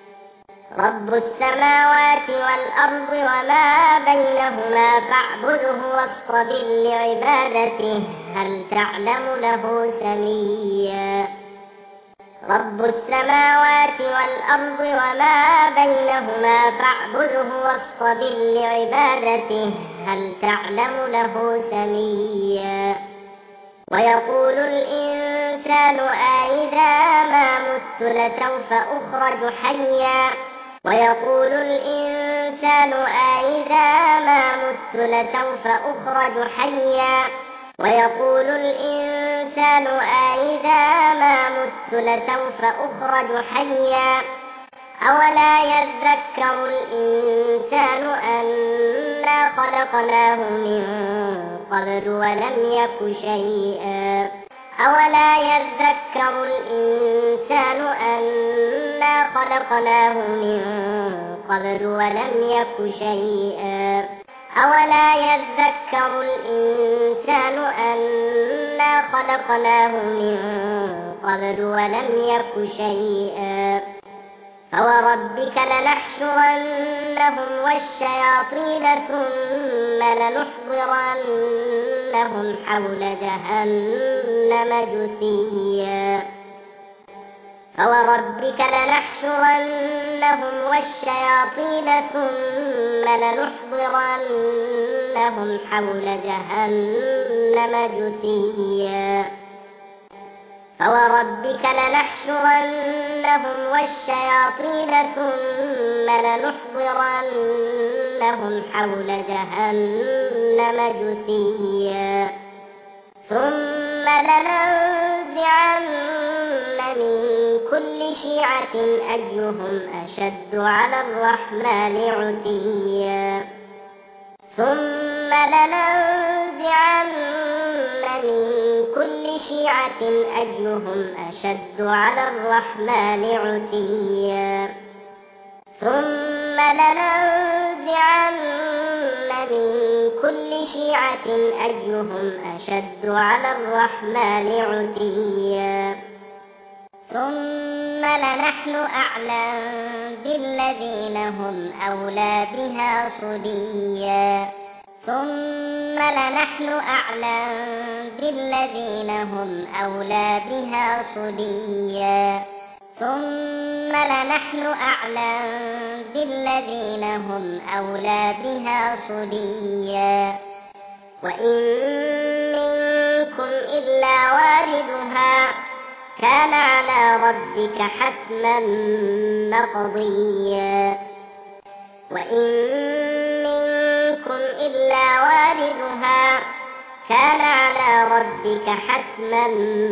رب السماوات والأرض وما بينهما فاعبده واصطبر لعبادته هل تعلم له سميا. رب السماوات والأرض وما بينهما فاعبده واصطبر لعبادته هل تعلم له سميا. ويقول الإنسان أإذا ما مت لسوف أخرج حيا. ويقول الإنسان أإذا ما مت لسوف أخرج حيا. ويقول الإنسان أإذا ما مت لسوف أخرج حيا. أولا يذكر الإنسان أنا خلقناه من قبل ولم يك شيئا. أولا يذكر الإنسان أنا خلقناه من قبل ولم يك شيئا. أولا يذكر الإنسان أنا خلقناه من قبل ولم يك شيئا. فوربك لنحشرنهم والشياطين ثم لنحضرنهم حول جهنم جثيا. فوربك لنحشرنهم والشياطين ثم لنحضرنهم حول جهنم جثيا. فوربك لنحشرنهم والشياطين ثم لنحضرنهم حول جهنم جثيا. ثم لننزعن من كل شيعة أيهم أشد على الرحمن عتيا. ثم لننزعن من كل شيعة أيهم أشد على الرحمن عتيا. ثم لننزعن من كل شيعة أيهم أشد على الرحمن عتيا. ثم لنحن أعلم بالذين هم أولى بها صليا. ثم لنحن أعلم بالذين هم أولى بها صليا ثم لنحن أعلم بالذين هم أولى بها صليا وإن منكم إلا واردها كان على ربك حتما مقضيا وإن منكم إلا واردها كان على ربك حتما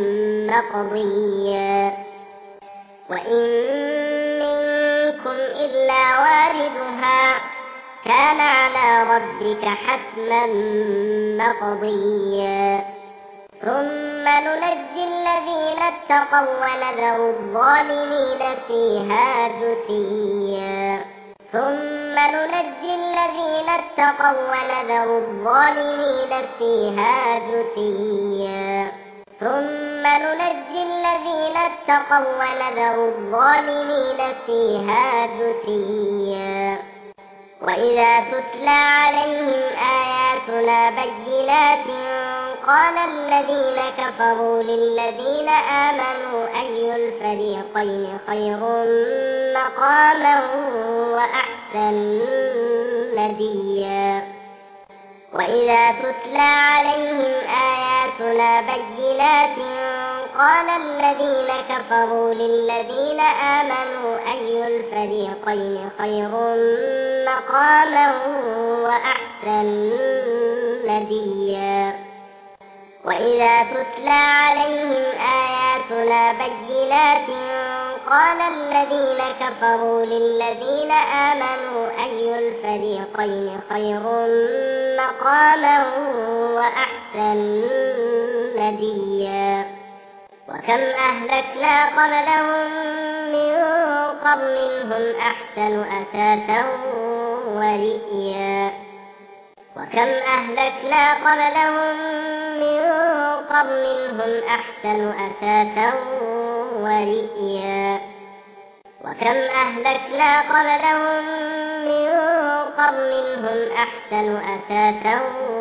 مقضيا وإن منكم إلا واردها كان على ربك حتما مقضيا ثم ننجي الذين اتقوا ونذر الظالمين فيها جثيا ثم ننجي الذين اتقوا ونذر الظالمين فيها جثيا ثم ننجي الذين اتقوا ونذر الظالمين فيها جثيا وإذا تتلى عليهم آياتنا بينات قال الذين كفروا للذين آمنوا أي الفريقين خير مقاما وأحسن نديا وإذا تتلى عليهم آياتنا بينات قال الذين كفروا للذين آمنوا أي الفريقين خير مقاما وأحسن نديا وإذا تتلى عليهم آياتنا بينات قال الذين كفروا للذين آمنوا أي الفريقين خير مقاما وأحسن نديا وكم أهلكنا قبلهم من قرن هم أحسن أثاثا ورئيا وكم أهلكنا قبلهم من قرن هم أحسن أثاثا ورئيا وكم أهلكنا قبلهم من قرن هم أحسن أثاثا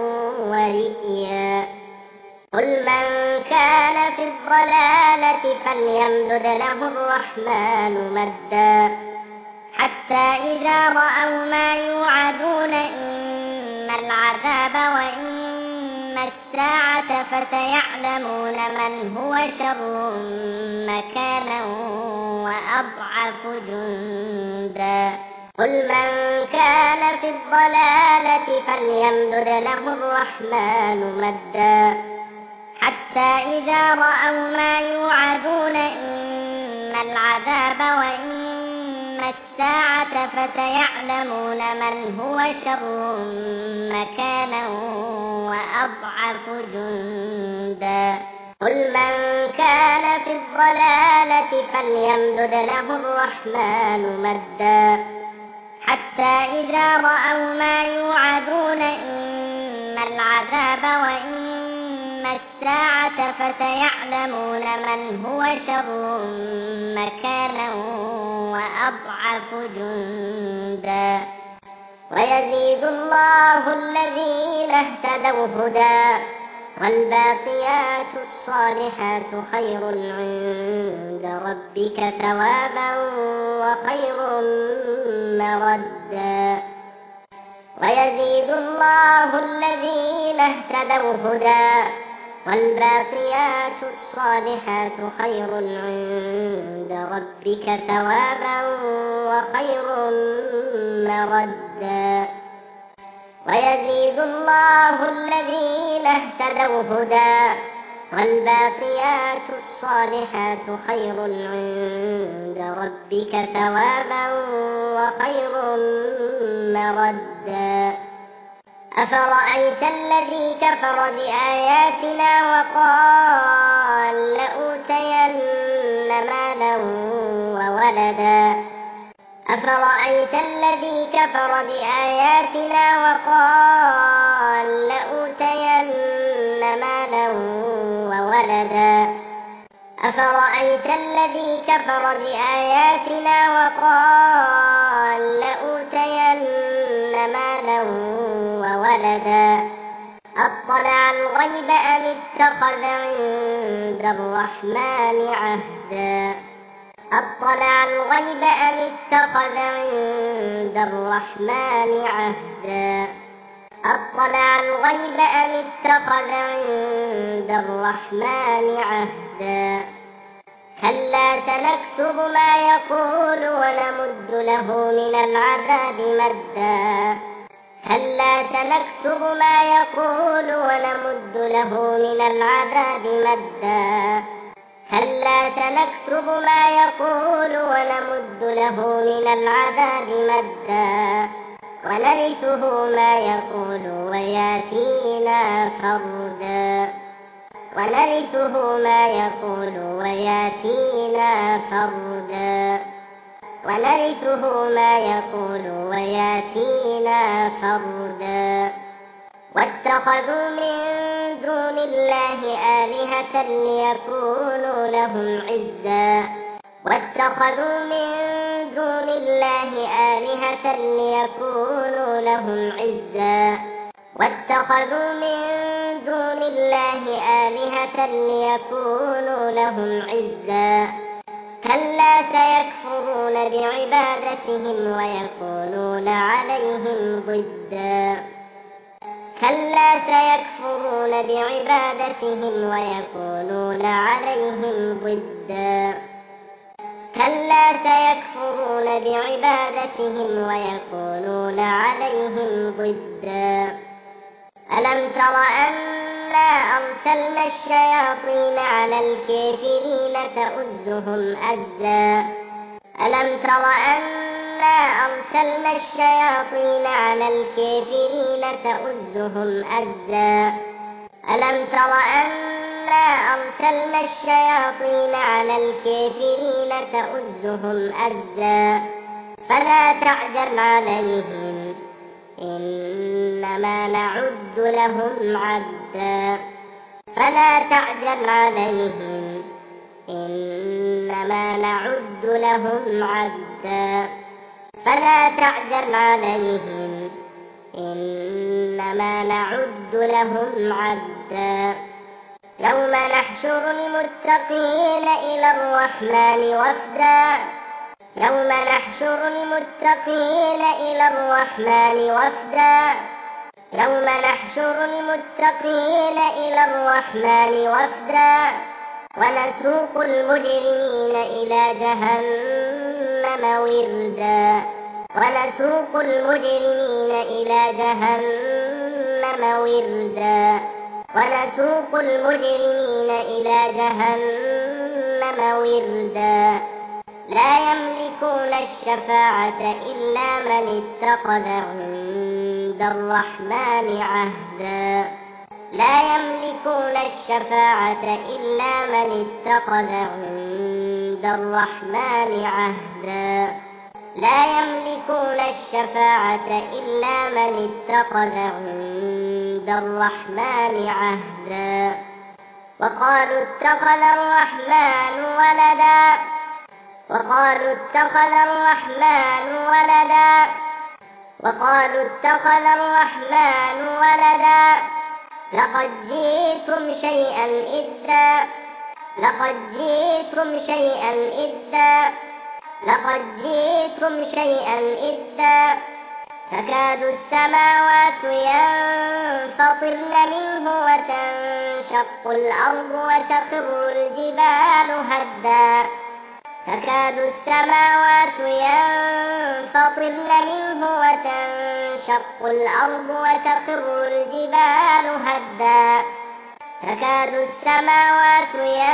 ورئيا قل من كان في الضلالة فليمدد له الرحمن مدا حتى إذا رأوا ما يوعدون إما العذاب وإما الساعة فسيعلمون من هو شر مكانا وأضعف جندا قل من كان في الضلالة فليمدد له الرحمن مدا حتى إذا رأوا ما يوعدون إما العذاب وإما الساعة فسيعلمون من هو شر مكانا وأضعف جندا قل من كان في الضلالة فليمدد له الرحمن مدا حتى إذا رأوا ما يوعدون إما العذاب وإما الساعة فسيعلمون من هو شر مكانا وأضعف جندا ويزيد الله الذين اهتدوا هدى والباقيات الصالحات خير عند ربك ثوابا وخير مردا ويزيد الله الذين اهتدوا هدى والباقيات الصالحات خير عند ربك ثوابا وخير مردا ويزيد الله الذين اهتدوا هدى والباقيات الصالحات خير عند ربك ثوابا وخير مردا أفرأيت الذي كفر بآياتنا وقال لأوتين مالا وولدا أفرأيت الذي كفر بآياتنا وقال لأوتين مالا وولدا أفرأيت الذي كفر بآياتنا وقال لأوتين مالا وولدا ولدا أطلع الغيب أم اتخذ عند الرحمن عهدا أطلع الغيب أم اتخذ عند الرحمن عهدا أطلع الغيب أم اتخذ عند الرحمن عهدا كلا سنكتب ما يقول ونمد له من العذاب مدا كلا سنكتب ما يقول ونمد له من العذاب مدا كلا سنكتب ما يقول ونمد له من العذاب مدا ونرثه ما يقول وياتينا فردا ونرثه ما يقول وياتينا فردا ونرثه ما يقول وياتينا فردا واتخذوا من دون الله آلهة ليكونوا لهم عزا واتخذوا من دون الله آلهة ليكونوا لهم عزا واتخذوا من دون الله آلهة ليكونوا لهم عزا كلا سيكفرون بعبادتهم ويكونون عليهم ضدا كلا سيكفرون بعبادتهم ويكونون عليهم ضدا كلا سيكفرون بعبادتهم ويكونون عليهم ضدا ألم تر أنا أرسلنا الشياطين على الكافرين تؤزهم أزا ألم تر أنا أرسلنا الشياطين على الكافرين تؤزهم أزا ألم تر أنا أرسلنا الشياطين على الكافرين تؤزهم أزا فلا تعجل عليهم إنما نعد لهم عدا فلا تعجل عليهم إنما نعد لهم عدا فلا تعجل عليهم إنما نعد لهم عدا يوم نحشر المتقين إلى الرحمن وفدا يوم نحشر المتقين إلى الرحمن وفدا يوم نحشر المتقين إلى الرحمن وفدا ونسوق المجرمين إلى جهنم وردا ونسوق المجرمين إلى جهنم وردا ونسوق المجرمين إلى جهنم وردا لا يملكون الشفاعة إلا من اتخذ عند الرحمن عهدا لا يملكون الشفاعة إلا من اتخذ عند الرحمن عهدا لا يملكون الشفاعة إلا من اتخذ عند الرحمن عهدا وقالوا اتخذ الرحمن ولدا وقالوا اتخذ الرحمن ولدا وقالوا اتخذ الرحمن ولدا لقد جئتم شيئا إدا لقد جئتم شيئا إدا لقد جئتم شيئا إدا تكاد السماوات ينفطرن منه وتنشق الأرض وتخر الجبال هدا تكاد السماوات ينفطرن منه وتنشق الأرض وتخر الجبال هدا تكاد السماوات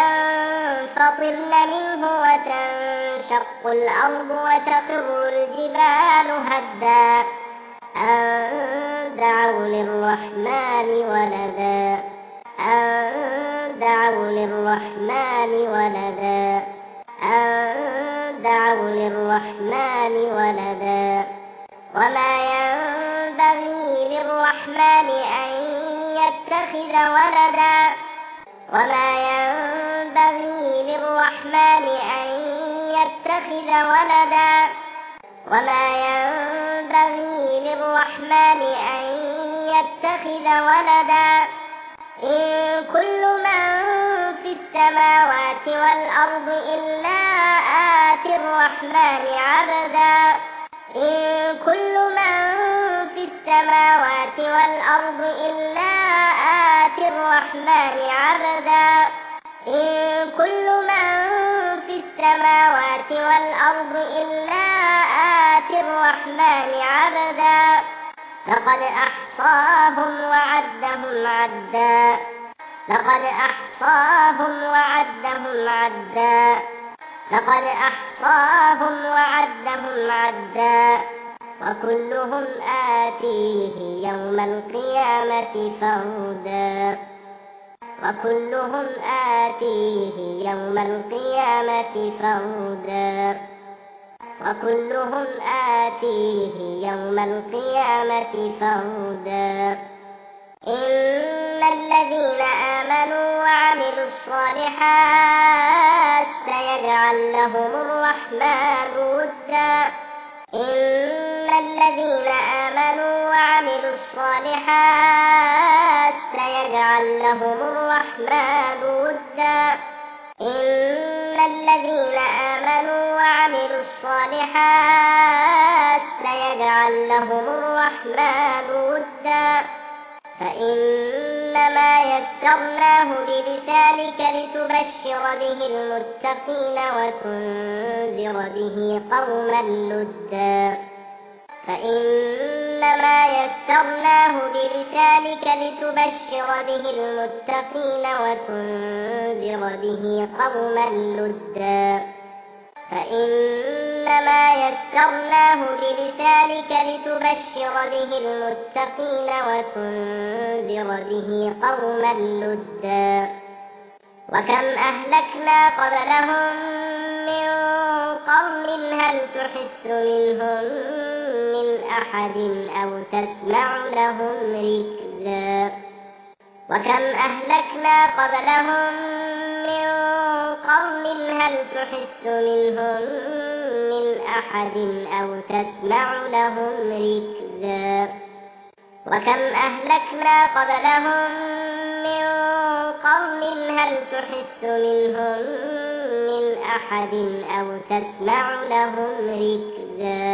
ينفطرن منه وتنشق الأرض وتخر الجبال هدا أن دعوا للرحمن ولدا أن دعوا للرحمن ولدا أن دعوا للرحمن ولدا وما ينبغي للرحمن أن يتخذ ولدا وما ينبغي للرحمن أن يتخذ ولدا وما ينبغي للرحمن أن يتخذ يتخذ ولدا إن كل من في السماوات والأرض إلا آتي الرحمن عبدا إن كل من في السماوات والأرض إلا آتي الرحمن عبدا إن كل من في السماوات والأرض إلا آتي الرحمن عبدا لقد أحصاهم وعدهم عدا لقد أحصاهم وعدهم عدا لقد أحصاهم وعدهم عدا وكلهم آتيه يوم القيامة فردا وكلهم آتيه يوم القيامة فردا وكلهم آتيه يوم القيامة فردا إن الذين آمنوا وعملوا الصالحات سيجعل لهم الرحمن ودا إن الذين آمنوا وعملوا الصالحات سيجعل لهم الرحمن ودا إن الذين آمنوا وعملوا الصالحات سيجعل لهم الرحمن ودا فإنما يسرناه بلسانك لتبشر به المتقين وتنذر به قوما لدا فإنما يسرناه بلسانك لتبشر به المتقين وتنذر به قوما لدا فإنما يسرناه بلسانك لتبشر به المتقين وتنذر به قوما لدا وكم أهلكنا قبلهم من قرن هل تحس منهم من أحد أو تسمع لهم ركزا وكم أهلكنا قبلهم من قرن هل تحس منهم من أحد أو تسمع لهم ركزا وكم أهلكنا قبلهم من قرن هل تحس منهم من أحد أو تسمع لهم ركزا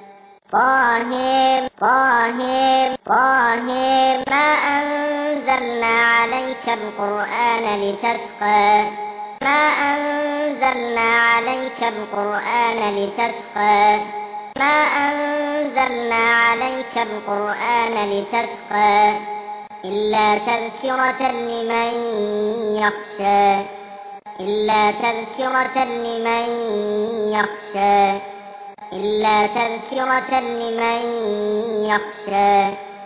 طه ما أنزلنا عليك القرآن لتشقى ما أنزلنا عليك القرآن لتشقى ما أنزلنا عليك القرآن لتشقى إلا تذكرة لمن يخشى إلا تذكرة لمن يخشى إلا تذكرة لمن يخشى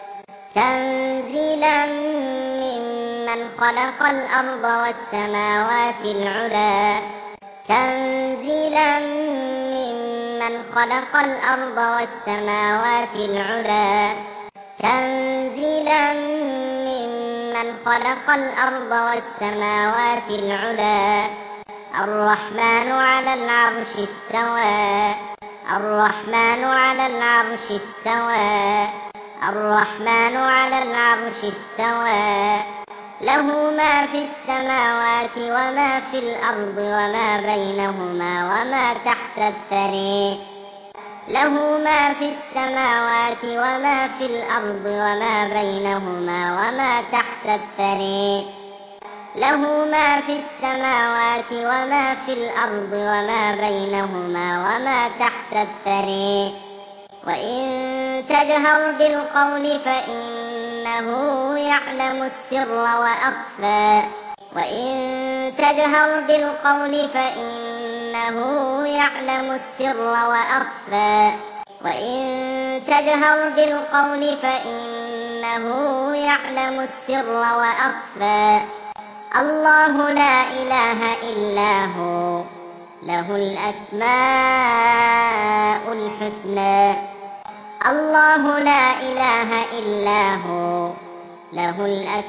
تنزيلا ممن خلق الأرض والسماوات العلى تنزيلا ممن خلق الأرض والسماوات العلى تنزيلا ممن خلق الأرض والسماوات العلى الرحمن على العرش استوى الرحمن على العرش استوى الرحمن على العرش استوى له ما في السماوات وما في الأرض وما بينهما وما تحت الثرى له ما في السماوات وما في الأرض وما بينهما وما تحت الثرى له ما في السماوات وما في الأرض وما بينهما وما تحت الثرى وإن تجهر بالقول فإنه يعلم السر وأخفى وإن تجهر بالقول فإنه يعلم السر وأخفى وإن تجهر بالقول فإنه يعلم السر وأخفى الله لا إله إلا هو له الأسماء الحسنى الله لا إله إلا هو له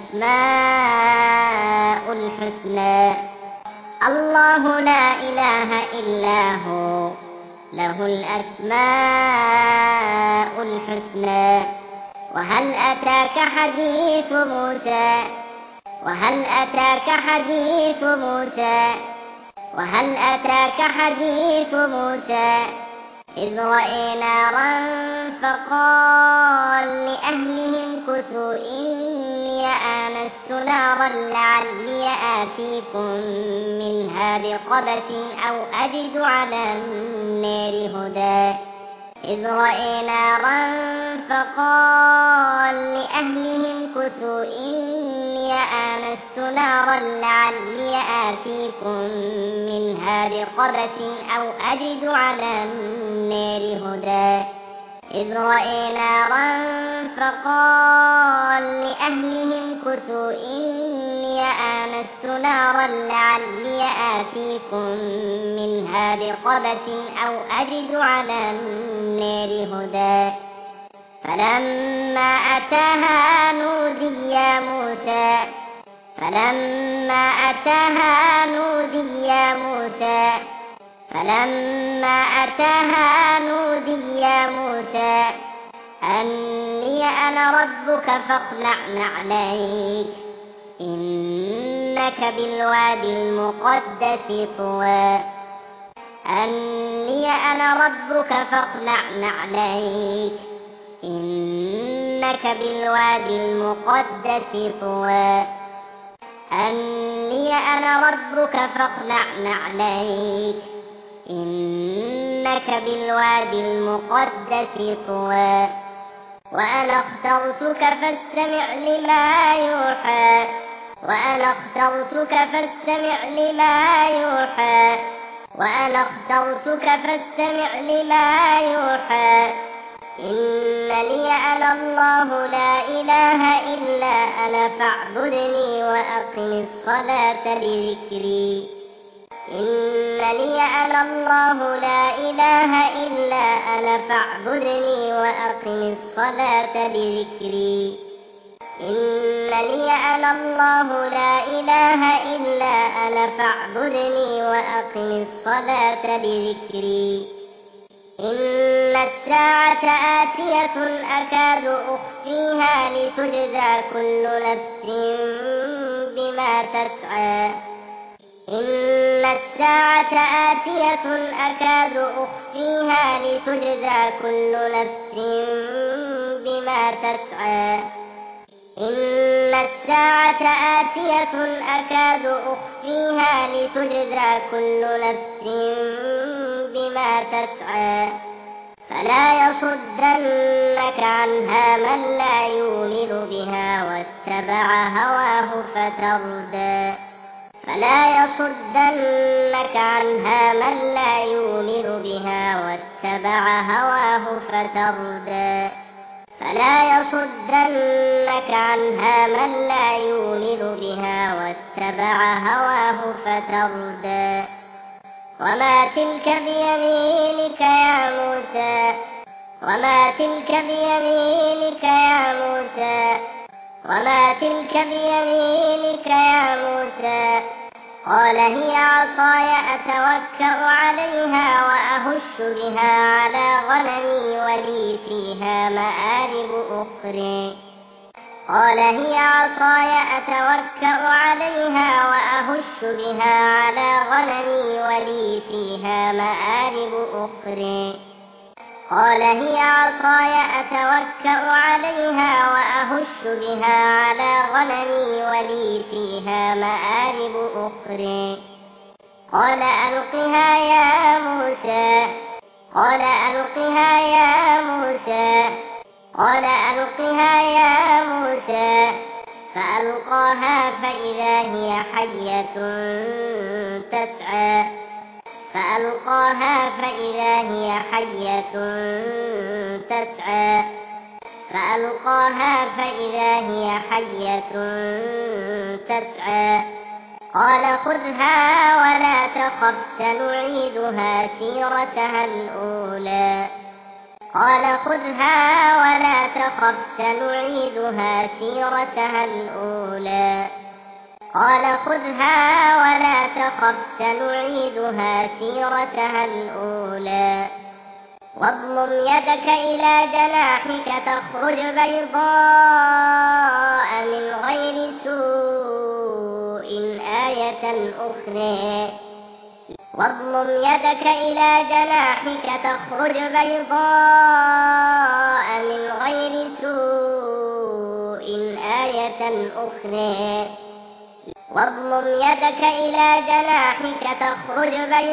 الأسماء الحسنى الله لا إله إلا هو له الأسماء الحسنى وهل أتاك حديث موسى وهل أتاك حديث موسى وهل أتاك حديث موسى إذ رأى نارا فقال لأهلهم كثوا إني آنست نارا لعلي آتيكم منها بقبس أو أجد على النار هدى إذ رأى نارا فقال لأهلهم كثوا إني آنست نارا لعلي آتيكم منها بقبس أو أجد على النار هدى إذ رأى نارا فقال لأهلهم كثوا إني آنست نارا لعلي آتيكم منها بقبس أو أجد على النار هدى فلما أتاها نودي يا موسى فلما أتاها نودي يا موسى فلما أتاها نودي يا موسى أني أنا ربك فاخلع نعليك إنك بالوادي المقدس طوى أني أنا ربك فاخلع نعليك إنك بالوادي المقدس طوى أني أنا ربك فاخلع نعليك إنك بالوادي المقدس طوى وأنا اخترتك فاستمع لما يوحى وأنا اخترتك فاستمع لما يوحى وأنا اخترتك فاستمع لما يوحى إنني أنا الله لا إله إلا أنا فاعبدني وأقم الصلاة لذكري إنني أنا الله لا إله إلا أنا فاعبدني وأقم الصلاة لذكري إنني أنا الله لا إله إلا أنا فاعبدني وأقم الصلاة لذكري إن الساعة آتية أكاد أخفيها لتجزى كل نفس بما تسعى إن الساعة آتية أكاد أخفيها لتجزى كل نفس بما تسعى إن الساعة آتية أكاد أخفيها لتجزى كل نفس بما تسعى فلا يصدنك عنها من لا يؤمن بها واتبع هواه فتردى فلا يصدنك عنها من لا يؤمن بها واتبع هواه فتردى فلا يصدنك عنها من لا يؤمن بها واتبع هواه فتردى وما تلك بيمينك يا موسى وما تلك بيمينك يا موسى وما تلك بيمينك يا موسى قال هي عصاي أتوكأ عليها وأهش بها على غنمي ولي فيها مآرب أخرى قال هي عصاي أتوكأ عليها وأهش بها على غنمي ولي فيها مآرب أخرى قال هي عصاي أتوكأ عليها وأهش بها على غنمي ولي فيها مآرب أخرى قال ألقها يا موسى قال ألقها يا موسى قال ألقها يا موسى فألقاها فإذا هي حية تسعى فألقاها فإذا هي حية تسعى فألقاها فإذا هي حية تسعى قال خذها ولا تخف سنعيدها سيرتها الأولى قال خذها ولا تخف سنعيدها سيرتها الأولى قال خذها ولا تخف سنعيدها سيرتها الأولى واضمم يدك إلى جناحك تخرج بيضاء من غير سوء آية أخرى. واضمم يدك إلى جناحك تخرج بيضاء من غير سوء آية أخرى. واضمم يدك إلى جناحك تخرج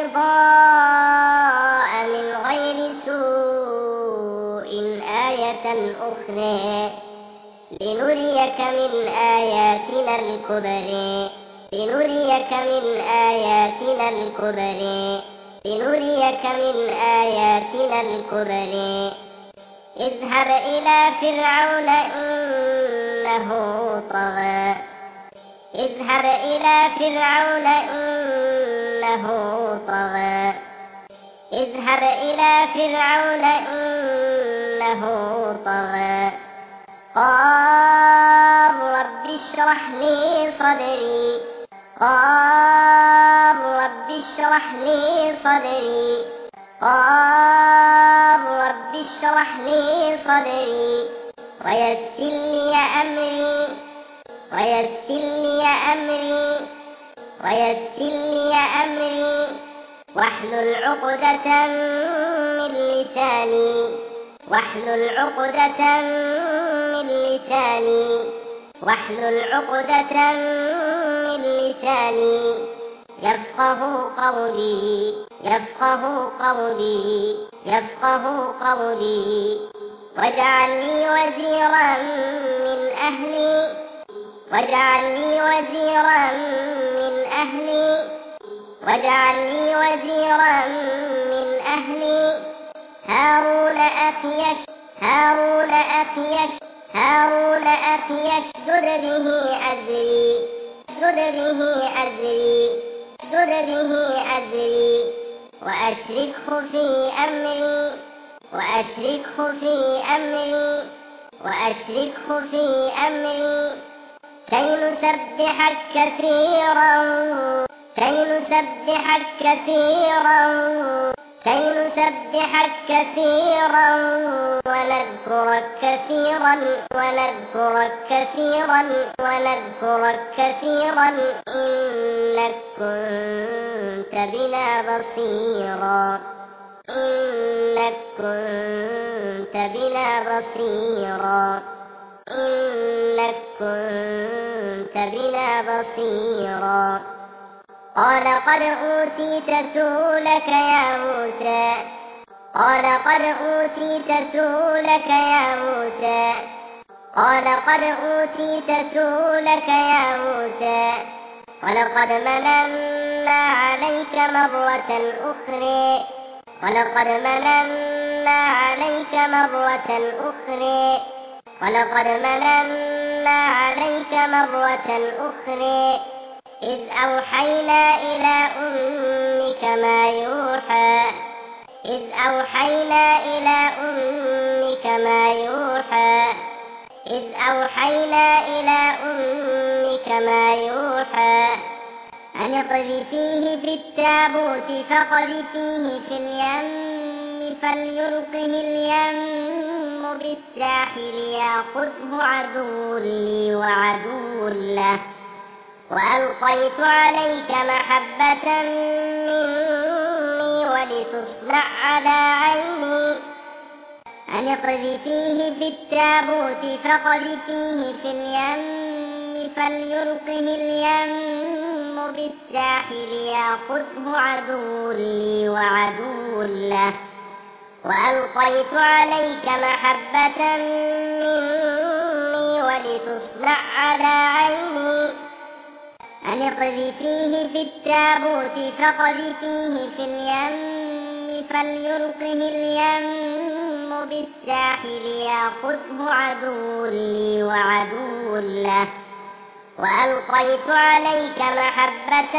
بيضاء من غير سوء آية أخرى لنريك من آياتنا الكبرى. لنريك من آياتنا الكبرى. لنريك من آياتنا الكبرى. اذهب إلى فرعون إنه طغى. اذهب إلى فرعون إنه طغى. اذهب إلى فرعون إنه طغى. قال رب اشرح لي صدري. قال رب اشرح لي صدري. قال رب اشرح لي صدري ويسر لي أمري. ويسر لي أمري. ويسر لي أمري واحلل عقدة من لساني. واحلل عقدة من لساني. واحلل عقدة من لساني يفقه قولي. يفقه قولي. يفقه قولي. واجعل لي وزيرا من أهلي. واجعل لي وزيرا من أهلي. واجعل لي وزيرا من أهلي هارون أخي. هارون أخي. هارون أخي اشدد به أزري. اشدد به أزري. اشدد به أزري وأشركه في أمري. وأشركه في أمري. وأشركه في أمري كي نسبحك كثيرا. كي نسبحك كثيرا. كي نسبحك كثيرا ونذكرك كثيرا. ونذكرك كثيرا. ونذكرك كثيرا إنك كنت بنا بصيرا. إنك كنت بنا بصيرا. إنك كنت بنا بصيرا. قال قد أوتيت سؤلك يا موسى. قال قد أوتيت سؤلك يا موسى. قال قد أوتيت سؤلك يا موسى ولقد مننا عليك مرة أخرى. ولقد مننا عليك مرة أخرى. ولقد مننا عليك مرة أخرى إذ أوحينا إلى أمك ما يوحى. إذ أوحينا إلى أمك ما يوحى. إذ أوحينا إلى أمك ما يوحى أن اقذفيه في التابوت فاقذفيه في اليم فليلقه اليم بالساحل يأخذه عدو لي وعدو له. وألقيت عليك محبة مني ولتصنع على عيني. أن اقذفيه في التابوت فاقذفيه في اليم فليلقه اليم بالساحل يأخذه عدو لي وعدو له. وألقيت عليك محبة مني ولتصنع على عيني. أن اقذفيه في التابوت فاقذفيه في اليم فليلقه اليم بالساحل يأخذه عدو لي وعدو له. وألقيت عليك محبة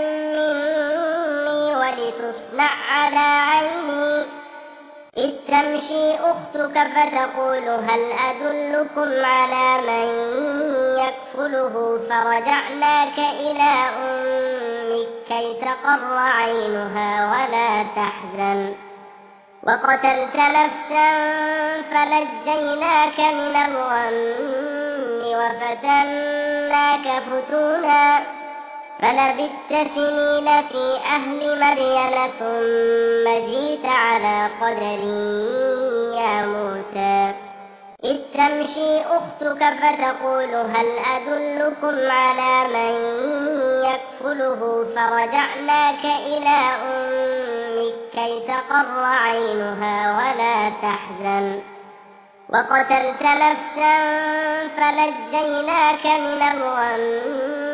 مني ولتصنع على عيني. إذ تمشي أختك فتقول هل أدلكم على من يكفله فرجعناك إلى أمك كي تقر عينها وقتلت نفسا فنجيناك من الغم وفتناك فتونا فلبثت سنين في أهل مدين ثم جئت على قدري يا موسى إذ تمشي أختك فتقول هل أدلكم على من يكفله فرجعناك إلى أمك كي تقر عينها ولا تحزن وقتلت نفسا فنجيناك من الغم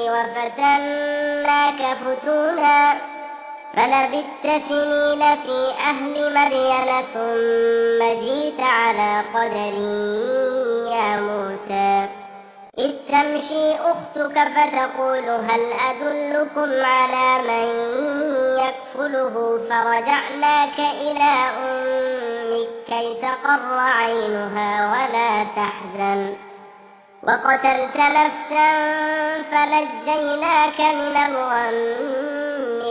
وفتناك فتونا فلبثت سنين في أهل مدين ثم جئت على قدري يا موسى إذ تمشي أختك فتقول هل أدلكم على من يكفله فرجعناك إلى أمك كي تقر عينها ولا تحزن وقتلت نفسا فنجيناك من الغم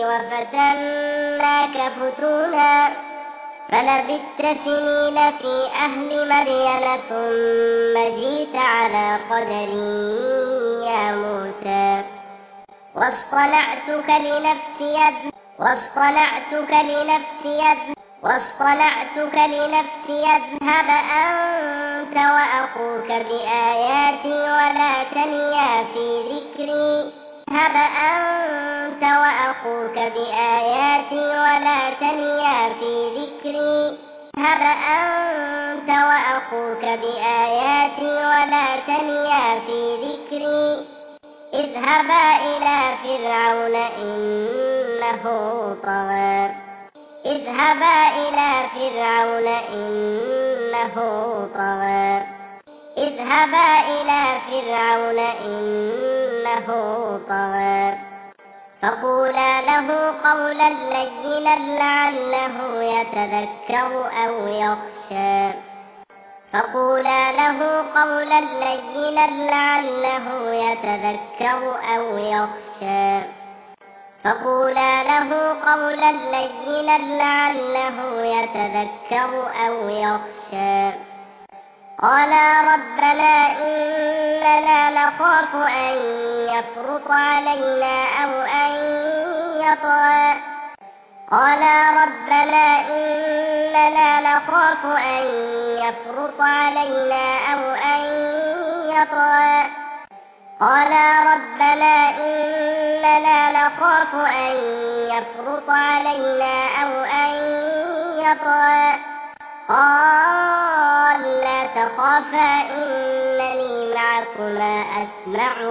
وفتناك فتونا فلبثت سنين في أهل مدين ثم جئت على قدري يا موسى واصطنعتك لنفسي اذهب أنت وأخوك بآياتي ولا تنيا في ذكري اذهبا إلى فرعون إنه طغى فقولا له قولا لينا لعله يتذكر أو يخشى قالا ربنا إننا نخاف أن يفرط علينا أو أن يطغى قال لا تخافا إنني معكما أسمع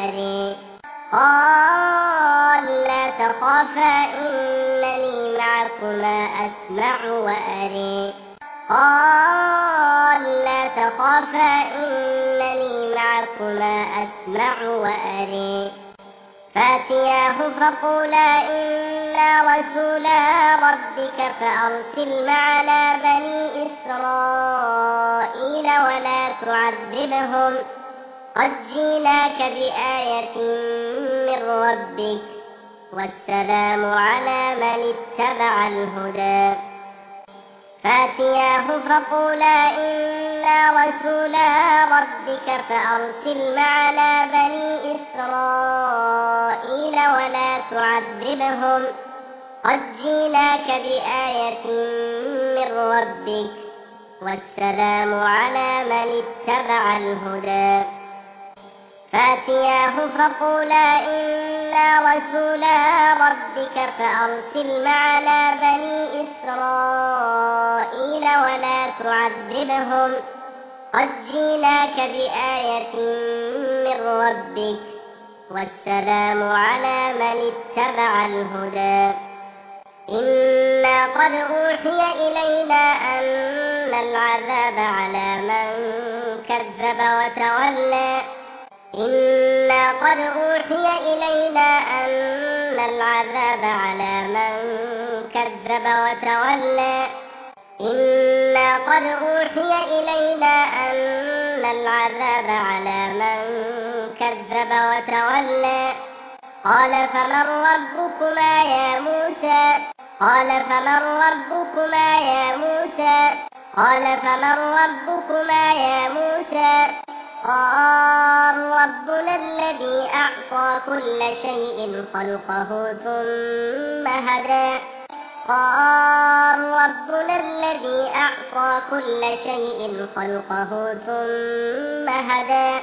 وأري فاتياه فقولا إنا رسولا ربك فأرسل معنا بني إسرائيل ولا تعذبهم قد جئناك بآية من ربك والسلام على من اتبع الهدى فاتياه فقولا إنا رسولا ربك فأرسل معنا بني إسرائيل ولا تعذبهم قد جئناك بآية من ربك والسلام على من اتبع الهدى فاتياه فقولا إنا رسولا ربك فأرسل معنا بني إسرائيل ولا تعذبهم قد جئناك بآية من ربك والسلام على من اتبع الهدى إنا قد أوحي إلينا أن العذاب على من كذب وتولى قال فمن ربكما يا موسى قال فمن ربكما يا موسى قال فمن ربكما يا موسى قال ربنا الذي أعطى كل شيء خلقه ثم هدى قال ربنا الذي أعطى كل شيء خلقه ثم هدى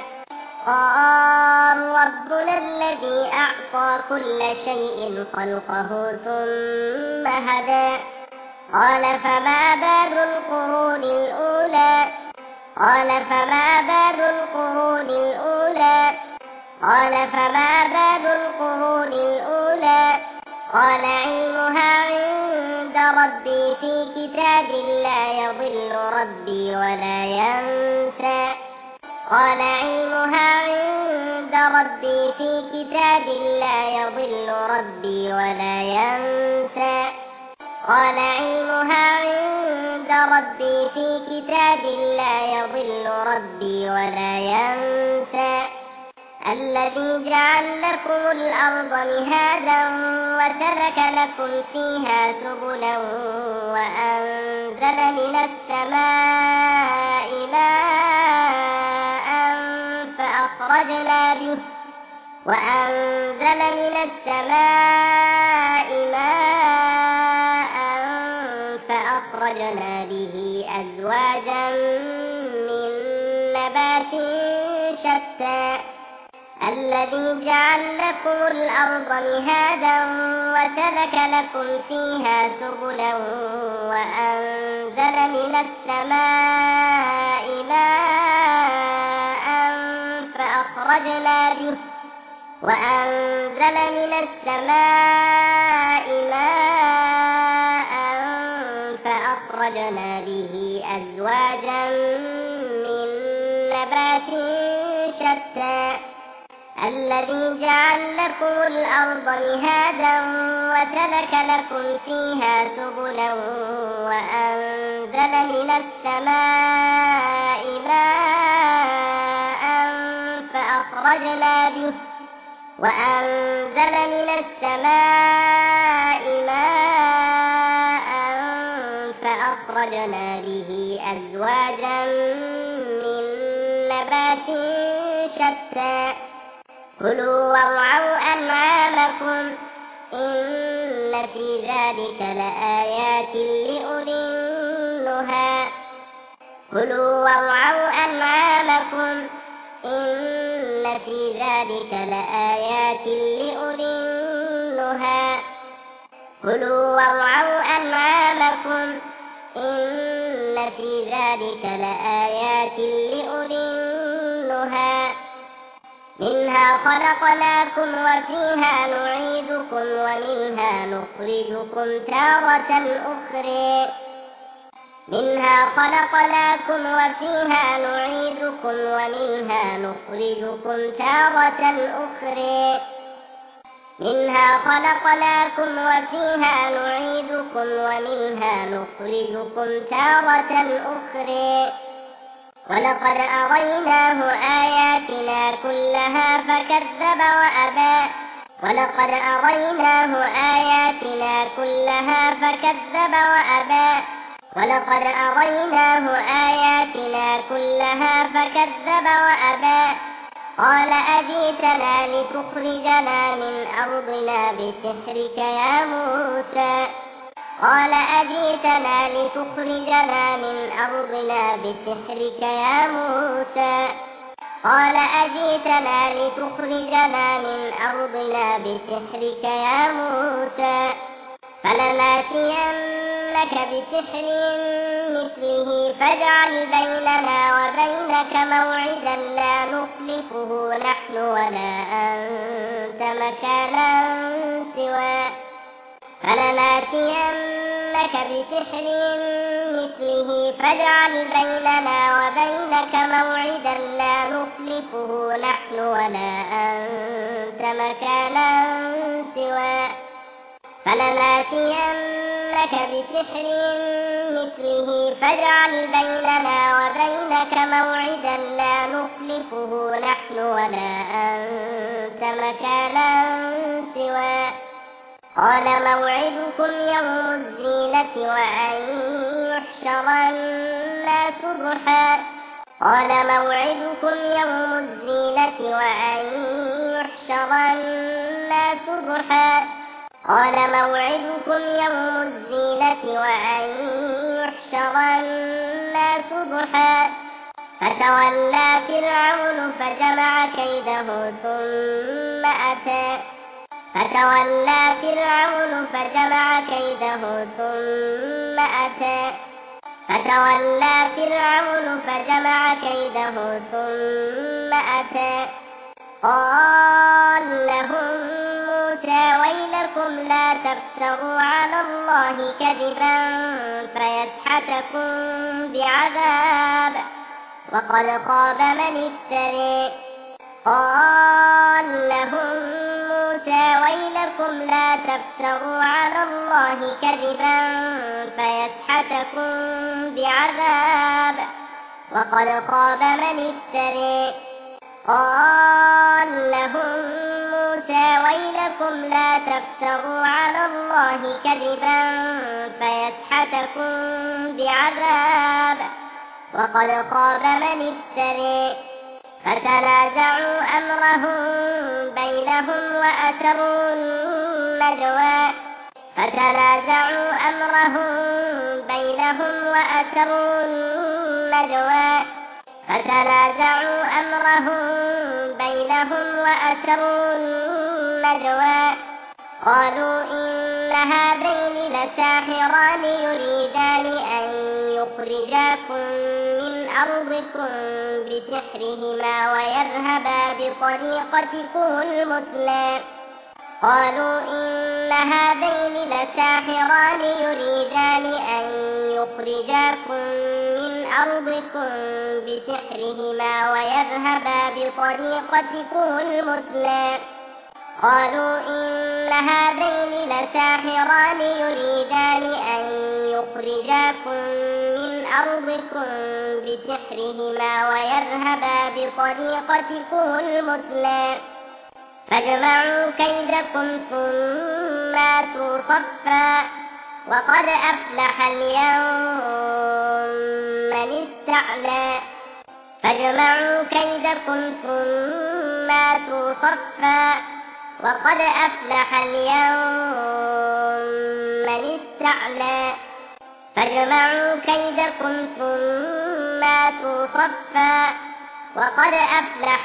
قال ربنا الذي أعطى كل شيء خلقه ثم هدى قال فما بال القرون الأولى قال فما بال القرون الأولى قال فما بال القرون الأولى قال علمها عند ربي في كتاب لا يضل ربي ولا ينسى قال علمها عند ربي في كتاب لا يضل ربي ولا ينسى قال علمها عند ربي في كتاب لا يضل ربي ولا ينسى الذي جعل لكم الأرض مهادا وسلك لكم فيها سبلا وأنزل من السماء ماء فأخرجنا به وأنزل من السماء ماء فأخرجنا به أزواجا من نبات شتى الذي جعل لكم الأرض مهادا وسلك لكم فيها سبلا وأنزل من السماء ماء فأخرجنا به وأنزل من السماء ماء فأخرجنا به أزواجا من نبات شتى الذي جعل لكم الأرض مهادا وسلك لكم فيها سبلا وأنزل من السماء ماء فأخرجنا به وأنزل من السماء ماء فأخرجنا به أزواجا من نبات شتى كلوا وارعوا أنعامكم إن في ذلك لآيات لأولي النهى كلوا وارعوا أنعامكم إن في ذلك لآيات لأولي النهى كلوا وارعوا أنعامكم إن في ذلك لآيات لأولي النهى منها خلقناكم وفيها نعيدكم ومنها نخرجكم تارة أخرى منها خلقناكم وفيها نعيدكم ومنها نخرجكم تارة أخرى منها خلقناكم وفيها نعيدكم ومنها نخرجكم تارة أخرى ولقد أريناه آياتنا كلها فكذب وأبى ولقد أريناه آياتنا كلها فكذب وأبى ولقد أريناه آياتنا كلها فكذب وأبى قال أجئتنا لتخرجنا من أرضنا بسحرك يا موسى قال أجئتنا لتخرجنا من أرضنا بسحرك يا موسى قال أجئتنا لتخرجنا من أرضنا بسحرك يا موسى فلنأتينك بسحر مثله فاجعل بيننا وبينك موعدا لا نخلفه نحن ولا أنت مكانا سوى فلنأتينك بسحر مثله فاجعل بيننا وبينك موعدا لا نخلفه نحن ولا أنت مكانا سوى فلنأتينك بسحر مثله فاجعل بيننا وبينك موعدا لا نخلفه نحن ولا أنت مكانا سوى قال موعدكم يوم الزينة وأن يحشر الناس ضحى قال موعدكم يوم الزينة وأن يحشر الناس ضحى قال موعدكم يوم الزينة وأن يحشر الناس ضحى فتولى فرعون فجمع كيده ثم أتى قال لهم موسى ويلكم لا تفتروا على الله كذبا فيسحتكم بعذاب وقد خاب من افتري قال لهم موسى ويلكم لا تفتروا على الله كذبا فيسحتكم بعذاب وقد خاب من افتري قال لهم موسى ويلكم لا تفتروا على الله كذبا فيسحتكم بعذاب وقد خاب من افتري فتنازعوا أمرهم بينهم وأسروا النجوى قالوا إن هذين لساحران يريدان أن يخرجاكم من أرضكم بسحرهما ويذهبا بطريقتكم المثلى فاجمعوا كيدكم ثم أتوا صفا وقد أفلح اليوم من استعلى فاجمعوا كيدكم ثم أتوا صفا وقد أفلح اليوم من استعلى فاجمعوا كيدكم ثم أتوا صفا وقد أفلح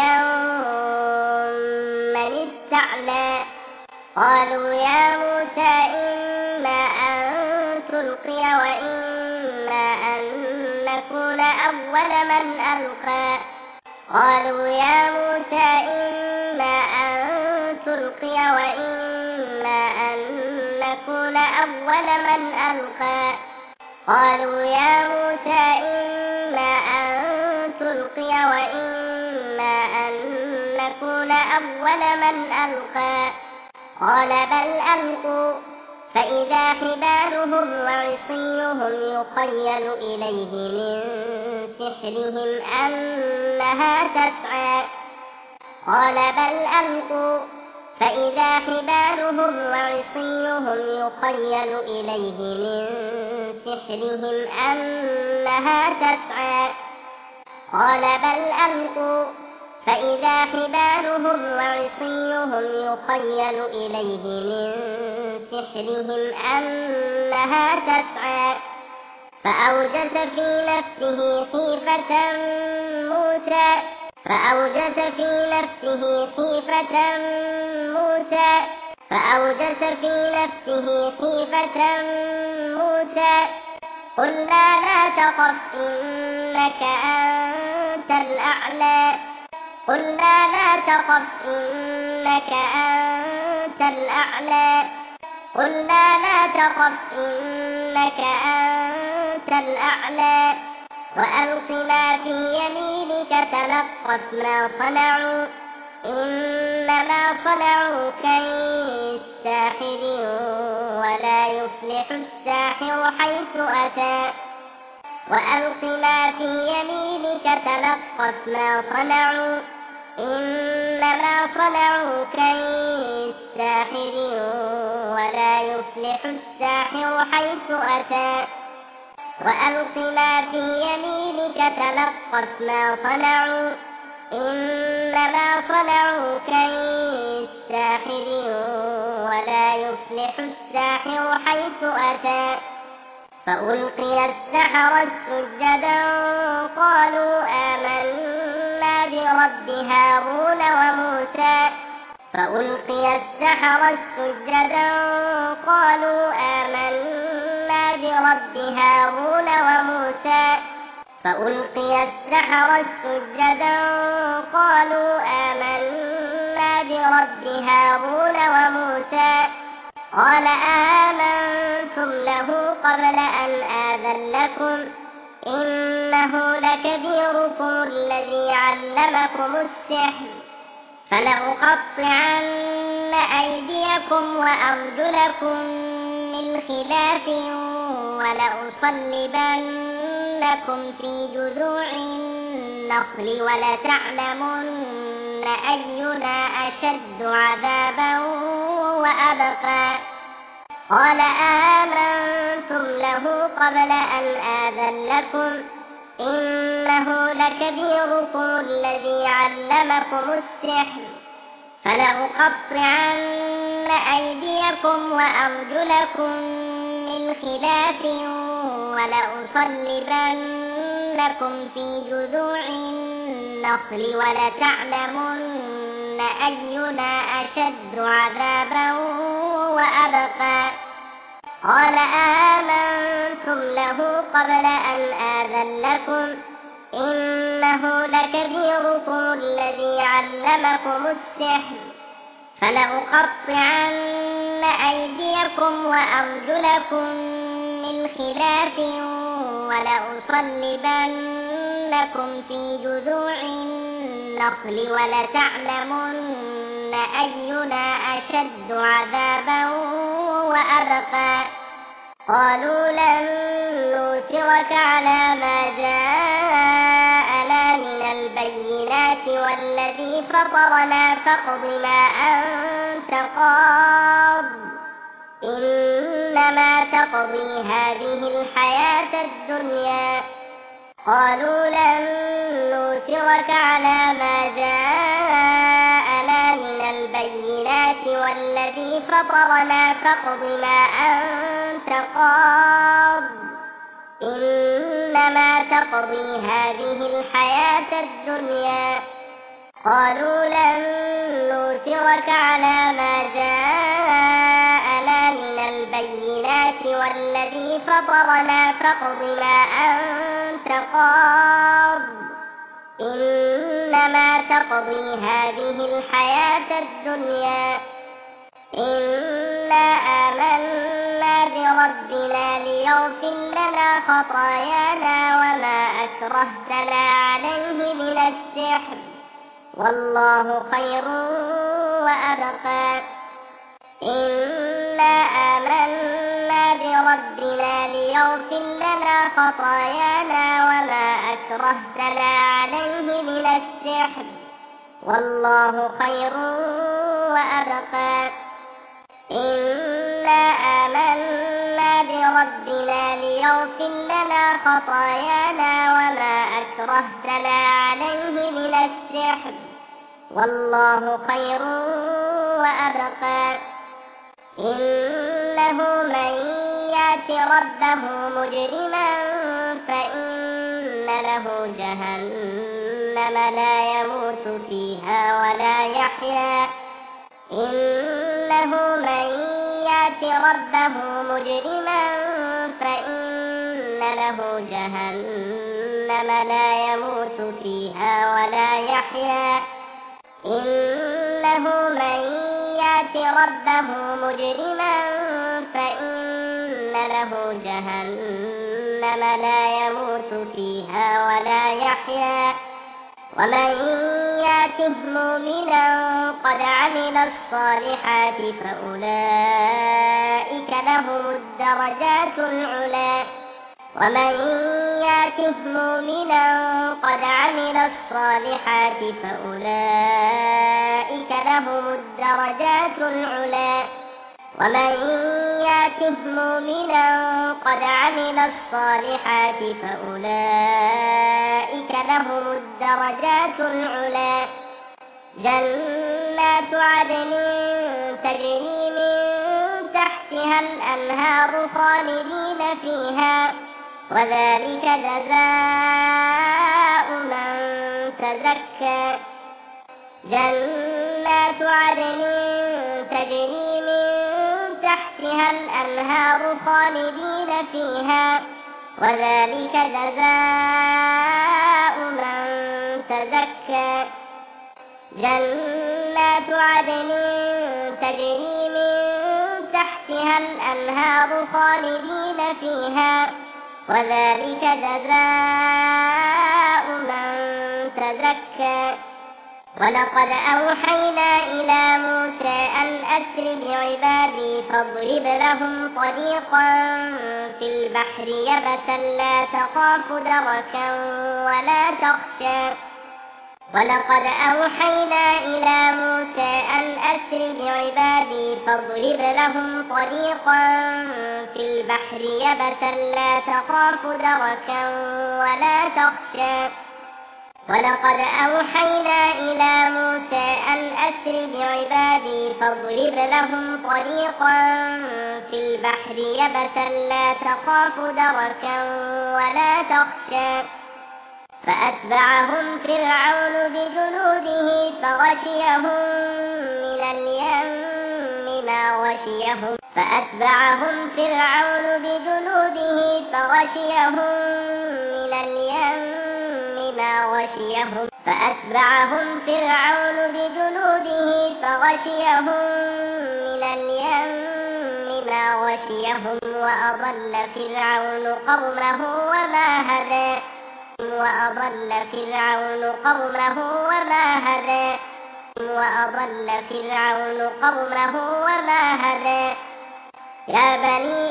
اليوم من استعلى قالوا يا موسى إما أن تلقي وإما أن نكون أول من ألقى قالوا يا موسى إما أن تلقي وإما أن نكون أول من ألقى قالوا يا موسى إما أن تلقي وإما أن نكون أول من ألقى قال بل ألقوا فإذا حبالهم وعصيهم يخيل إليه من سحرهم أنها تسعى قال بل ألقوا فإذا حبالهم وعصيهم يخيل إليه من سحرهم أنها تسعى قال بل ألقوا فإذا حبالهم وعصيهم يخيل إليه من سحرهم أنها تسعى فأوجس في نفسه خيفة موسى قلنا لا تخف إنك أنت الأعلى وألق ما في يمينك تلقف ما صنعوا إنما صنعوا كيد ساحر ولا يفلح الساحر حيث أتى وألق ما في يمينك تلقف ما صنعوا إنما صنعوا كيد ساحر ولا يفلح الساحر حيث أتى وألق ما في يمينك تلقف ما صنعوا إنما صنعوا كيد ساحر ولا يفلح الساحر حيث أتى فألقي السحرة سجدا قالوا آمنا برب هارون وموسى فألقي السحرة سجدا قالوا آمنا برب هارون وموسى فألقي السحرة سجدا قالوا آمنا برب هارون وموسى قال آمنتم له قبل أن آذن لكم إنه لكبيركم الذي علمكم السحر فلأقطعن أيديكم وأرجلكم من خلاف ولأصلبنكم في جذوع النخل ولتعلمن أينا أشد عذابا وأبقى قال آمنتم له قبل أن آذن لكم إنه لكبيركم الذي علمكم السحر فلأقطعن أيديكم وأرجلكم من خلاف ولأصلبنكم في جذوع النخل ولتعلمن أينا أشد عذابا وأبقى قال آمنتم له قبل أن آذن لكم إنه لكبيركم الذي علمكم السحر فلأقطعن أيديكم وأرجلكم من خلاف ولأصلبنكم في جذوع النخل ولتعلمن أينا أشد عذابا وأبقى قالوا لن نؤثرك على ما جاءنا من البينات والذي فطرنا فاقض ما أنت قاض إنما تقضي هذه الحياة الدنيا قالوا لن نؤثرك على ما جاءنا من البينات والذي فطرنا فاقض ما أنت قاض إنما تقضي هذه الحياة الدنيا قالوا لن نؤثرك على ما جاءنا من البينات والذي فطرنا فاقض ما أنت قاض إنما تقضي هذه الحياة الدنيا إنا آمنا بربنا ليغفر لنا خطايانا وما أكرهتنا عليه من السحر والله خير وأبقى إنا آمنا بربنا ليغفر لنا خطايانا وما أكرهتنا عليه من السحر والله خير وأبقى إنا آمنا بربنا ليغفر لنا خطايانا وما أكرهتنا عليه من السحر والله خير وأبقى إنه من يأت ربه مجرما فإن له جهنم لا يموت فيها ولا يحيا إنه من يأت ربه مجرما فإن له جهنم لا يموت فيها ولا يحيا إنه من يأت ربه مجرما فإن له جهنم لا يموت فيها ولا يحيا ومن يأته مؤمنا قد عمل الصالحات فأولئك لهم الدرجات العلى ومن ياته مؤمنا قد عمل الصالحات فأولئك لهم الدرجات العلى ومن ياته مؤمنا قد عمل الصالحات فأولئك لهم الدرجات العلى جنات عدن تجري من تحتها الأنهار خالدين فيها وذلك جزاء من تزكى جنات عدن تجري من تحتها الأنهار خالدين فيها وذلك جزاء من تزكى جنات عدن تجري من تحتها الأنهار خالدين فيها وذلك جزاء من تزكى ولقد أوحينا إلى موسى أن أسر بعبادي فاضرب لهم طريقا في البحر يبسا لا تخاف دركا ولا تخشى ولقد أوحينا إلى موسى أن أسر بعبادي فاضرب لهم طريقا في البحر يبسا لا تخاف دركا ولا تخشى ولقد أوحينا إلى موسى أن أسر بعبادي فاضرب لهم طريقا في البحر يبسا لا تخاف دركا ولا تخشى فأتبعهم فرعون بجنوده فغشيهم من اليم ما غشيهم فأتبعهم فرعون بجنوده فغشيهم من اليم ما غشيهم فأتبعهم فرعون بجنوده فغشيهم من اليم ما غشيهم وأضل فرعون قومه وما هدى وأضل فرعون قومه وما هدى وأضل فرعون قومه وما هدى يا بني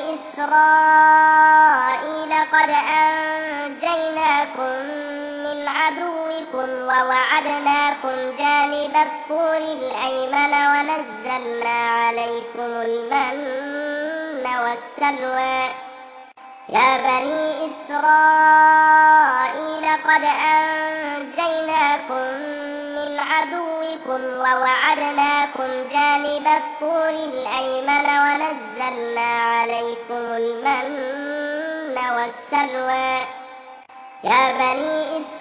إسرائيل قد أنجيناكم من عدوكم ووعدناكم جانب الطور الأيمن ونزلنا عليكم المن والسلوى يا بني إسرائيل قد أنجيناكم من عدوكم ووعدناكم جانب الطور الأيمن ونزلنا عليكم المن والسلوى يا بني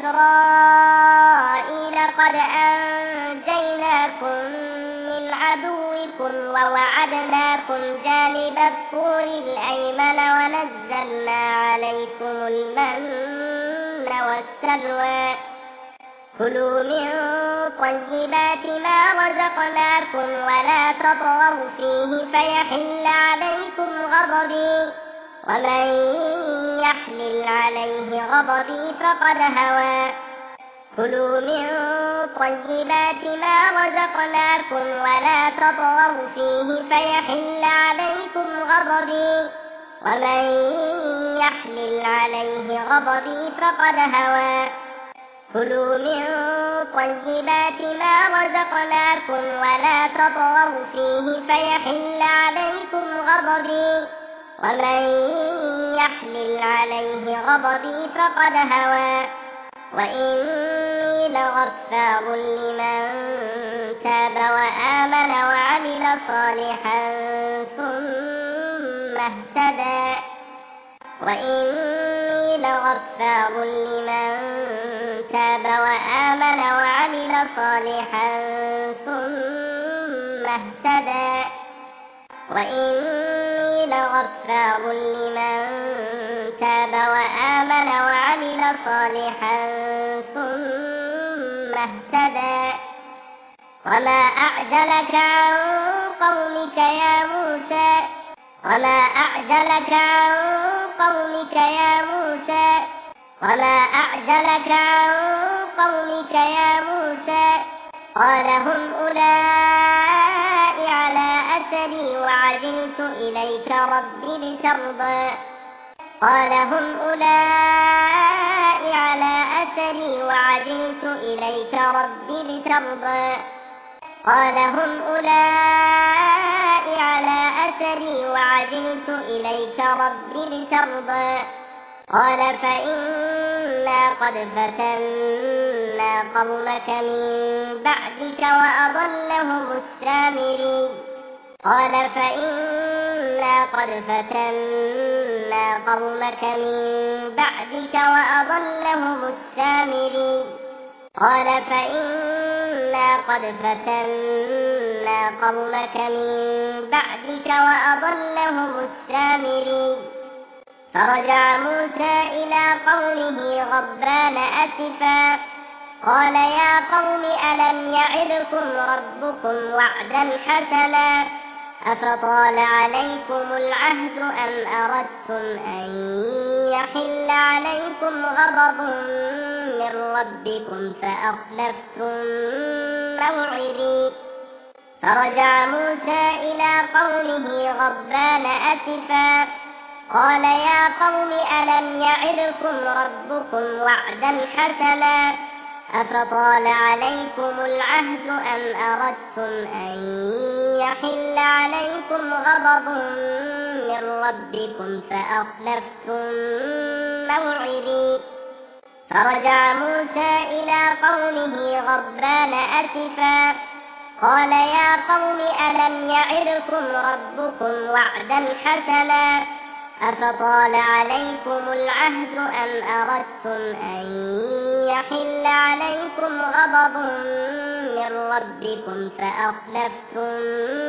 إسرائيل قد أنجيناكم من عدوكم ووعدناكم جانب الطور الأيمن ونزلنا عليكم المن والسلوى كلوا من طيبات ما رزقناكم ولا تطغوا فيه فيحل عليكم غضبي ومن يحلل عليه غضبي فقد هوى كلوا من طيبات ما رزقناكم ولا تطغوا فيه فيحل عليكم غضبي ومن يحلل عليه غضبي فقد هوى كلوا من طيبات ما رزقناكم ولا تطغوا فيه فيحل عليكم غضبي ومن يحلل عليه غضبي فقد هوى وإني لغفار لمن تاب وآمن وعمل صالحا ثم اهتدى وإني لغفار لمن تاب وآمن وعمل صالحا ثم اهتدى وإني لغفار لمن تاب وآمن وعمل صالحا ثم اهتدى وما أعجلك عن قومك يا موسى وما أعجلك عن قومك يا موسى وما أعجلك عن قومك يا موسى قال هم أولئك على أثري وعجلت إليك رب لترضى قال هم أولئك على أثري وعجلت إليك رب لترضى قال هم أولئك على أثري وعجلت إليك رب لترضى قال فإنا قد فتنا قومك من بعدك وأضلهم السامري قال فإنا قد فتنا قومك من بعدك وأضلهم السامري قال فإنا قد فتنا قومك من بعدك وأضلهم السامري فرجع موسى إلى قومه غضبان أسفا قال يا قوم ألم يعدكم ربكم وعدا حسنا أفطال عليكم العهد أم أردتم أن يحل عليكم غضب من ربكم فأخلفتم موعدي فرجع موسى إلى قومه غضبان أسفا قال يا قوم ألم يعدكم ربكم وعدا حسنا أفطال عليكم العهد أم أردتم أن يحل عليكم غضب من ربكم فأخلفتم موعدي فرجع موسى إلى قومه غضبان أسفا قال يا قوم ألم يعدكم ربكم وعدا حسنا أفطال عليكم العهد أم أردتم أن يحل عليكم غضب من ربكم فأخلفتم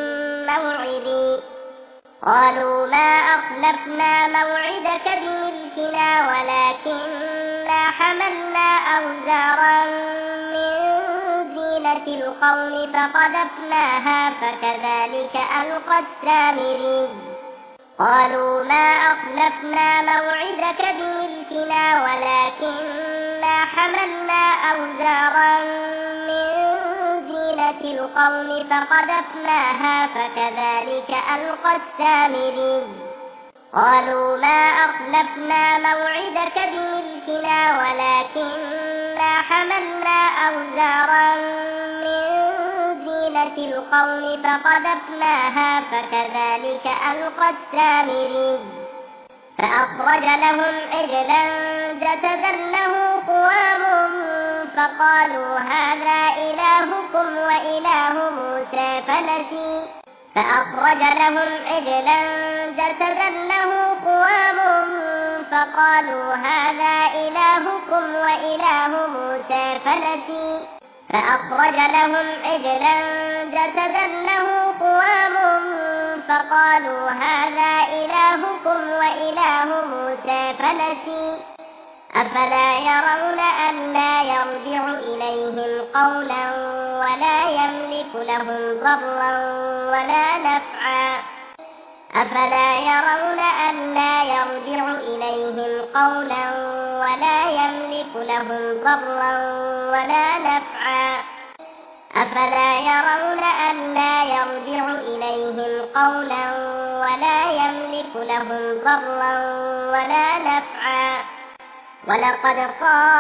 موعدي قالوا ما أخلفنا موعدك بملكنا ولكننا حملنا أوزارا من زينة القوم فقذفناها فكذلك ألقى السامري قالوا ما أخلفنا موعدك بملكنا ولكننا حملنا أوزارا من زينة القوم فقذفناها فكذلك ألقى السامري قالوا ما أخلفنا موعدك بملكنا ولكننا حملنا أوزارا من زينة القوم فقذفناها فكذلك ألقى السامري فأخرج لهم عجلا جسدا له خوار فقالوا هذا إلهكم وإله موسى فنسي فأخرج لهم عجلا جسدا له خوار فقالوا هذا إلهكم وإله موسى فنسي فأخرج لهم عجلا جسدا له خوار فقالوا هذا إلهكم وإله موسى فنسي أفلا يرون ألا يرجع إليهم قولا ولا يملك لهم ضرا ولا نفعا أفلا يرون ألا يرجع إليهم قولا ولا يملك لهم ضرا ولا نفعا أفلا يرون ألا يرجع إليهم قولا ولا يملك لهم ضرا ولا نفعا ولقد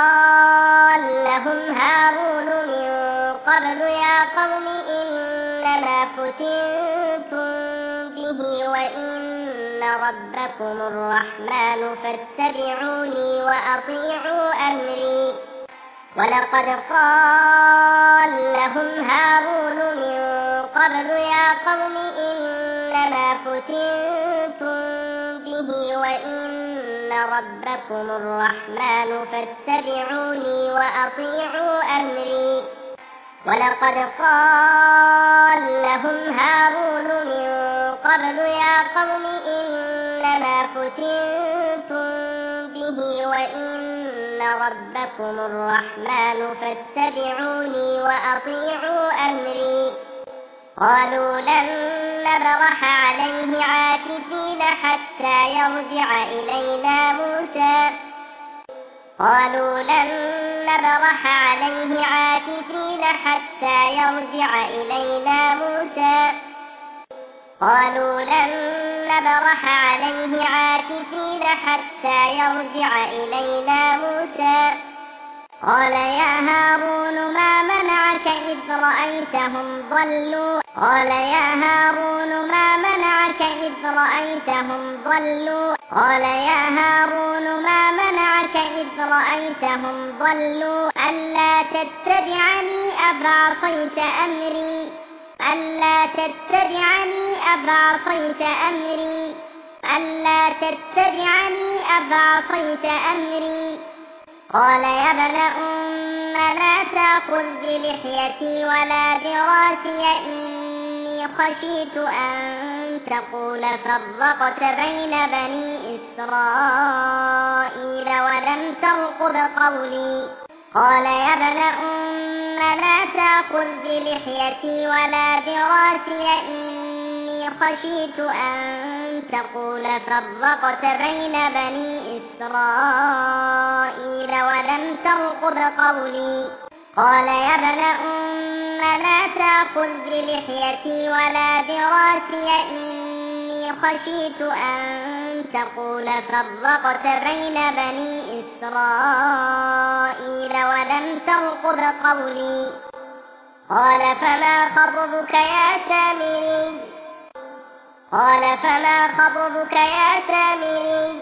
قال لهم هارون من قبل يا قوم إنما فتنتم به وإن ربكم الرحمن فاتبعوني وأطيعوا أمري ولقد قال لهم هارون من قبل يا قوم إنما فتنتم به وإن ربكم الرحمن فاتبعوني وأطيعوا أمري ولقد قال لهم هارون من قبل يا قوم إنما فتنتم به وإن ربكم الرحمن فاتبعوني وأطيعوا أمري قالوا لن نبرح عليه عاكفين حتى يرجع إلينا موسى قالوا لن نبرح عليه عاكفين حتى يرجع إلينا موسى قالوا لن نبرح عليه عاكفين حتى يرجع إلينا موسى. قال يا هارون ما منعك إذ رأيتهم ضلوا قال يا هارون ما منعك إذ رأيتهم ضلوا قال يا هارون ما منعك إذ رأيتهم ضلوا ألا تتبعني أفعصيت أمري ألا تتبعني أفعصيت أمري ألا تتبعني أفعصيت أمري. قال يا ابن أم لا تأخذ بلحيتي ولا براسي إني خشيت أن تقول فرقت بين بني إسرائيل ولم ترقب قولي. قال يا ابن أم لا تأخذ بلحيتي ولا براسي إني خشيت أن تقول فرقت بين بني إسرائيل ولم ترقب قولي. قال يا ابن أم لا تأخذ بلحيتي ولا براسي إني خشيت أن تقول فرقت بين بني إسرائيل ولم ترقب قولي. قال فما خطبك يا سامري قال فما خطبك يا سامري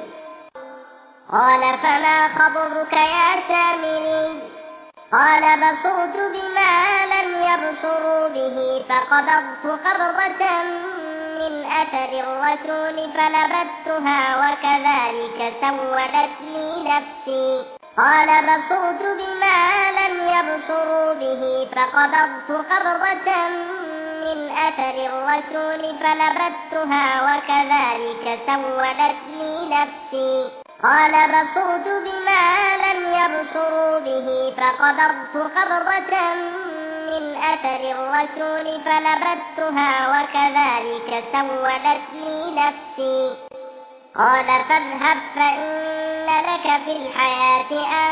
قال فما خطبك يا سامري قال بصرت بما لم يبصروا به فقبضت قبضة من أثر الرسول فنبذتها وكذلك سولت لي نفسي. قال بصرت بما لم يبصروا به فقبضت قبضة من أثر الرسول فنبذتها وكذلك سولت لي نفسي. قال بصرت بما لم يبصروا به فقبضت قبضة من أثر الرسول فنبذتها وكذلك سولت لي نفسي. قال فاذهب فإن لك في الحياة أن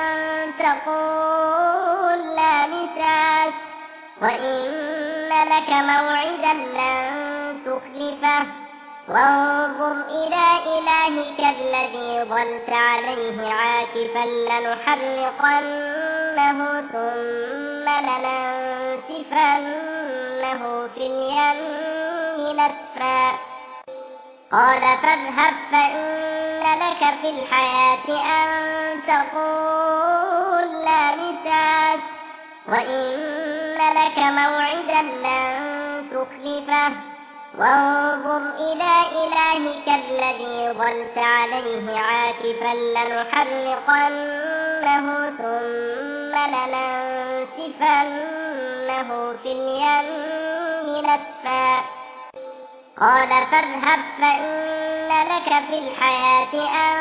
تقول لا مساس وإن لك موعدا لن تخلفه وانظر إلى إلهك الذي ظلت عليه عاكفا لنحرقنه ثم لننسفنه في اليم نسفا. قال فاذهب فإن لك في الحياة أن تقول لا مساس وإن لك موعدا لن تخلفه وانظر إلى إلهك الذي ظلت عليه عاكفا لنحرقنه ثم لننسفنه في اليم نسفا. قال فاذهب فإن لك في الحياة أن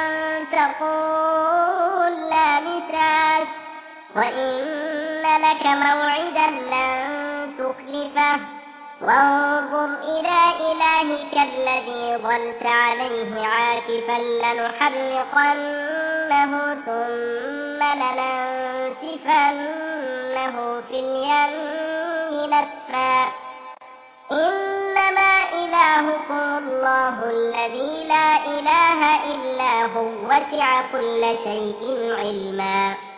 تقول لا مساس وإن لك موعدا لن تخلفه وانظر إلى إلهك الذي ظلت عليه عاكفا لنحرقنه ثم لننسفنه في اليم نسفا. إنما إلهكم الله الذي لا إله إلا هو وسع كل شيء علما.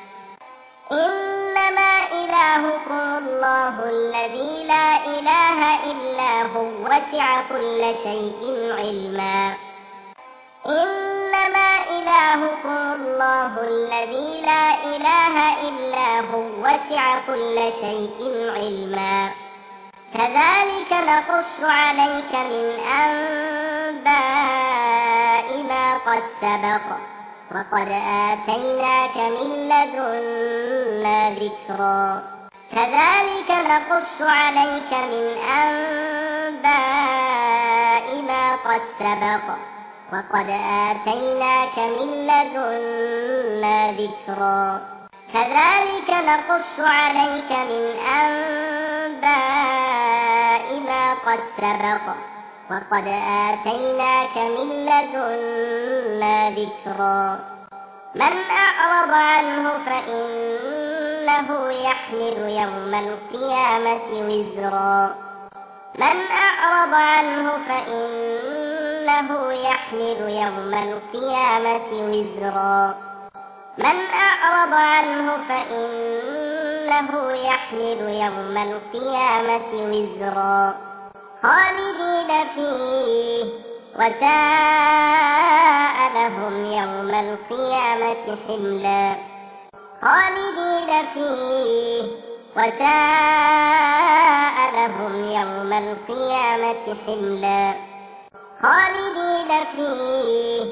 إنما إلهكم الله الذي لا إله إلا هو وسع كل شيء علما. إنما إلهكم الله الذي لا إله إلا هو وسع كل شيء علما. كذلك نقص عليك من أنباء ما قد سبق وقد آتيناك من لدنا ذكرا. كذلك نقص عليك من أنباء ما قد سبق وقد آتيناك من لدنا ذكرا. كذلك نقص عليك من أنباء ما قد سبق وقد آتيناك من لدنا ذكرا. من أعرض عنه فإنه يحمل يوم القيامة وزرا. من أعرض عنه فإنه إنه يحمل يوم القيامة وزرا من أعرض عنه فإنه يحمل يوم القيامة وزرا خالدين فيه وساء لهم يوم القيامة حملا خالدين فيه وساء لهم يوم القيامة حملا خالدين فيه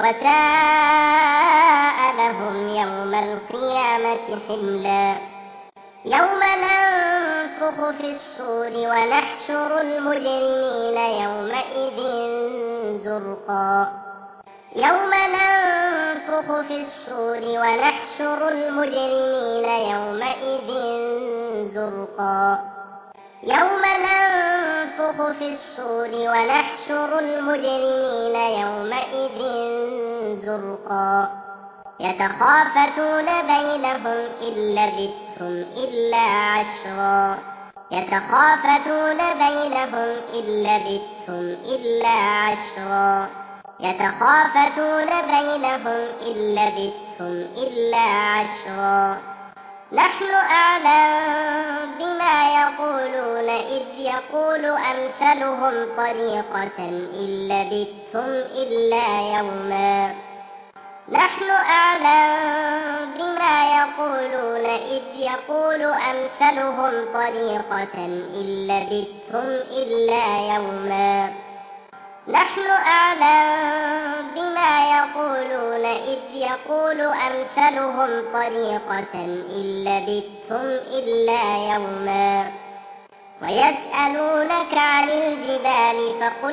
وساء لهم يوم القيامة حملا يوم ننفخ في الصور ونحشر المجرمين يومئذ زرقا يوم ننفخ في الصور ونحشر المجرمين يومئذ زرقا يوم ننفخ في الصور ونحشر المجرمين يومئذ زرقا يتخافتون بينهم إن لبثتم إلا عشرا يتخافتون بينهم إن لبثتم إلا عشرا يتخافتون بينهم إن لبثتم إلا عشرا نحن أعلم بما يقولون إذ يقول أمثلهم طريقة إن لبثتم إلا يوما نحن أعلم بما يقولون إذ يقول أمثلهم طريقة إن لبثتم إلا يوما نحن أعلم بما يقولون إذ يقول أمثلهم طريقة إن لبثتم إلا يوما ويسألونك عن الجبال فقل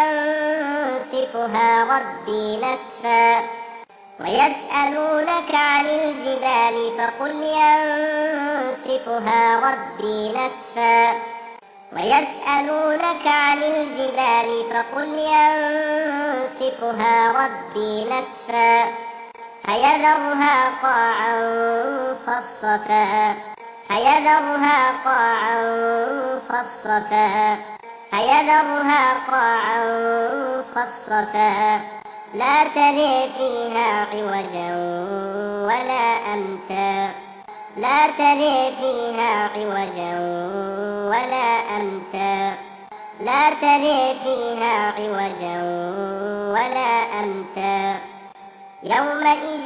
ينسفها ربي نسفا ويسألونك عن الجبال فقل ينسفها ربي نسفا ويسألونك عن الجبال فقل ينسفها ربي نسفا فيذرها قاعا صفصفا فيذرها قاعا صفصفا فيذرها قاعا صفصفا لا ترى فيها عوجا ولا أمتا لا ترى فيها عوجا ولا أمتا لا ترى فيها عوجا ولا أمتا يومئذ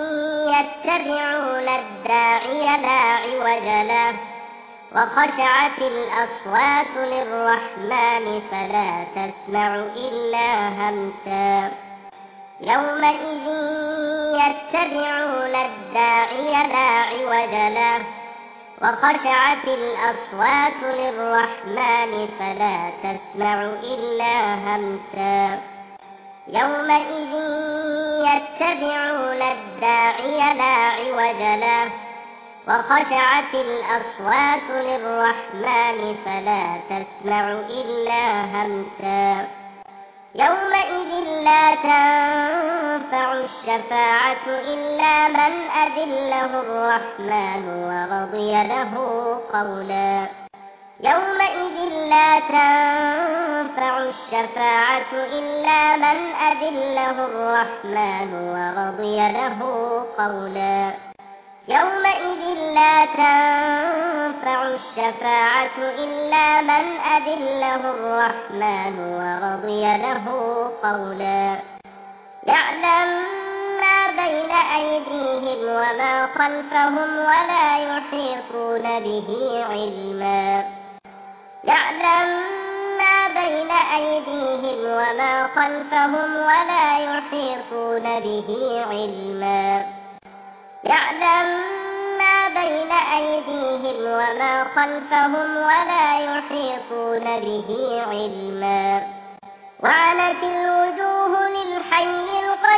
يتبعون الداعي لا عوج له وخشعت الأصوات للرحمن فلا تسمع إلا همسا يومئذ يتبعون الداعي لا عوج له وخشعت الأصوات للرحمن فلا تسمع إلا همسا يومئذ يتبعون الداعي لا عوج له وخشعت الأصوات للرحمن فلا تسمع إلا همسا يومئذ لا تنفع الشفاعة إلا من أذن له الرحمن ورضي له قولا يومئذ لا تنفع الشفاعة إلا من أذن له الرحمن ورضي له قولا يومئذ لا تنفع الشفاعة إلا من أذن له الرحمن ورضي له قولا يعلم ما بين أيديهم وما خلفهم ولا يحيطون به علما يعلم ما بين أيديهم وما خلفهم ولا يحيطون به علما يعلم ما بين أيديهم وما خلفهم ولا يحيطون به علما وعنت الوجوه للحي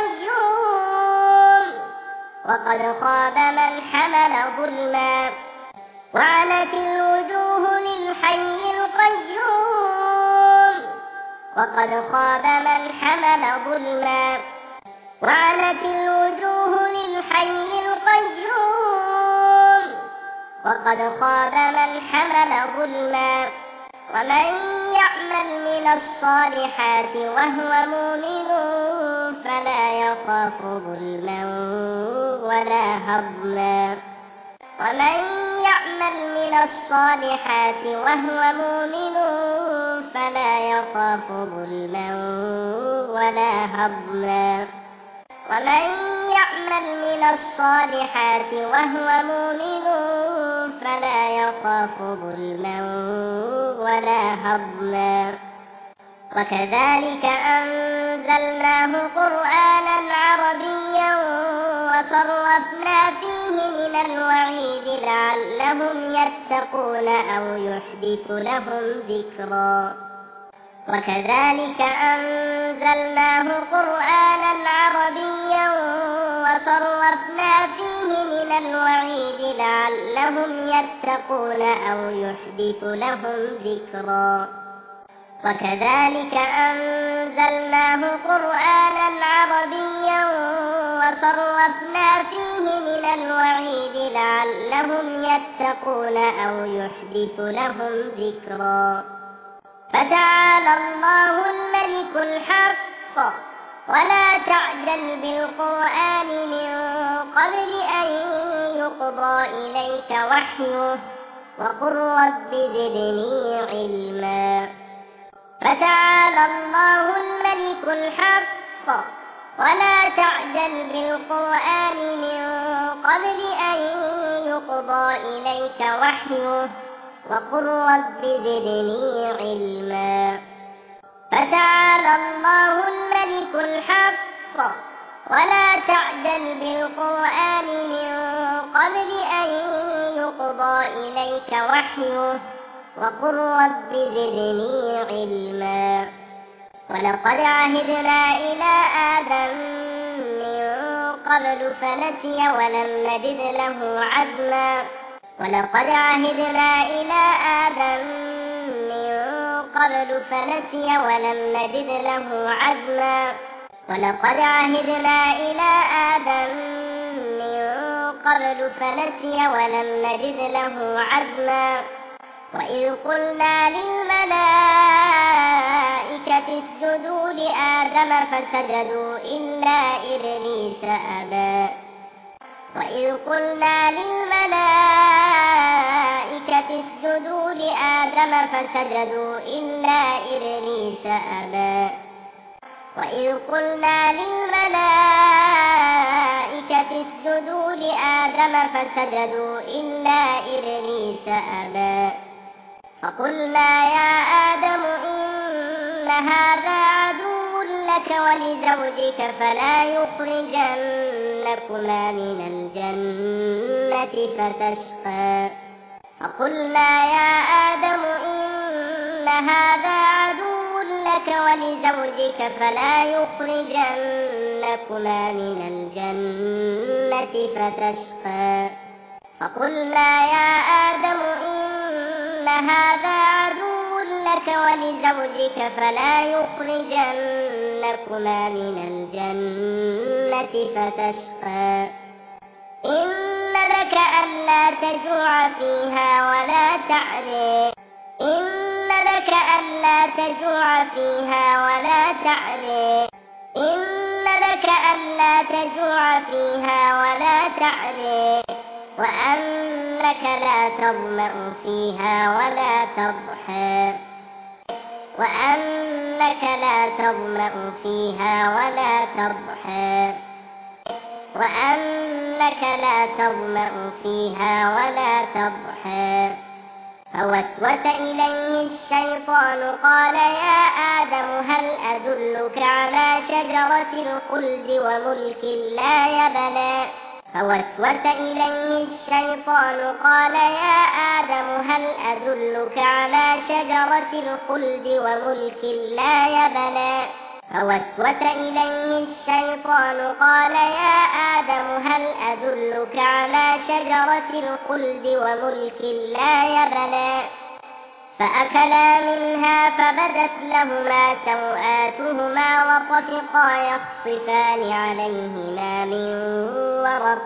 القيوم وقد خاب من حمل ظلما وعنت الوجوه للحي القيوم وقد خاب من حمل ظلما وعنت الوجوه للحي القيوم وقد خاب من حمل ظلما ومن يعمل من الصالحات وهو مؤمن فلا يخاف ظلما ولا هضما ومن يعمل من الصالحات وهو مؤمن فلا يخاف ظلما ولا هضما ومن يعمل من الصالحات وهو مؤمن فلا يخاف ظلما ولا هضما وكذلك أنزلناه قرآنا عربيا وصرفنا فيه من الوعيد لعلهم يتقون أو يحدث لهم ذكرا وكذلك أنزلناه قرآنا عربيا وصرفنا فيه من الوعيد لعلهم يتقون أو يحدث لهم ذكرا وكذلك أنزلناه قرآنا عربيا وصرفنا فيه من الوعيد لعلهم يتقون أو يحدث لهم ذكرا فتعالى الله الملك الحق ولا تعجل بالقرآن من قبل أن يقضى إليك وحيه وقل رب زدني علما فتعالى الله الملك الحق ولا تعجل بالقرآن من قبل أن يقضى إليك وحيه وقل رب زدني علما فتعالى الله الملك الحق ولا تعجل بالقرآن من قبل أن يقضى إليك وحيه وقل رب زدني علما ولقد عهدنا إلى آدم من قبل فنسي ولم نجد له عزما ولقد عهدنا إلى آدم من قبل فنسي ولم نجد له عزما ولقد عهدنا إلى آدم من قبل فنسي ولم نجد له عزما وإذ قلنا للملائكة اسجدوا لآدم فسجدوا إلا إبليس أبى وإذ قلنا للملائكة اسجدوا لآدم فسجدوا إلا إبليس أبى وإذ قلنا للملائكة اسجدوا لآدم فسجدوا إلا إبليس أبى فقلنا يا آدم إن هذا عدو لك ولزوجك فلا يخرجنكما من الجنة فتشقى فقلنا يا آدم إن هذا عدو لك ولزوجك فلا يخرجنكما من الجنة فتشقى فقلنا يا آدم إن هذا عدو لك ولزوجك فلا يخرجنكما من الجنة فتشقى إن لك ألا تجوع فيها ولا تعري إن لك ألا تجوع فيها ولا تعري إن لك ألا تجوع فيها ولا تعري وأنك لا تظمأ فيها ولا تضحى وأنك لا تظمأ فيها ولا تضحى وأنك لا تظمأ فيها ولا تضحى فوسوس إليه الشيطان قال يا آدم هل أدلك على شجرة الخلد وملك لا يبلى فوسوس إليه الشيطان قال يا آدم هل أدلك على شجرة الخلد وملك لا يبلى فوسوس إليه الشيطان قال يا آدم هل أدلك على شجرة الخلد وملك لا يبلى فأكلا منها فبدت لهما سوآتهما وطفقا يخصفان عليهما من ورق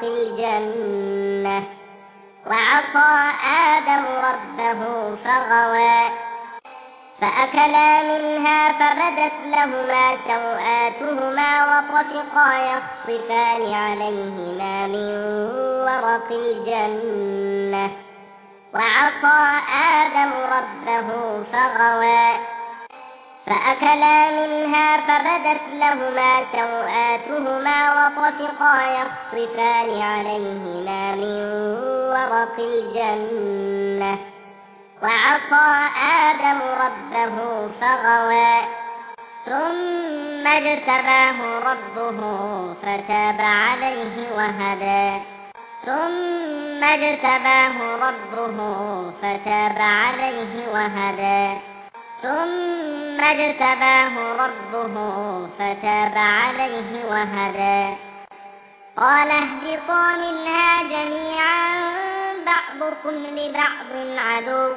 الجنة وعصى آدم ربه فغوى فأكلا منها فبدت لهما سوآتهما وطفقا يخصفان عليهما من ورق الجنة وعصى آدم ربه فغوى فأكلا منها فبدت لهما سوآتهما وطفقا يخصفان عليهما من ورق الجنة وعصى آدم ربه فغوى ثم اجتباه ربه فتاب عليه وهدى ثم اجتباه ربه فتاب عليه وهدى ثم اجتباه ربه فتاب عليه وهدى قال اهبطا منها جميعا بعضكم لبعض عدو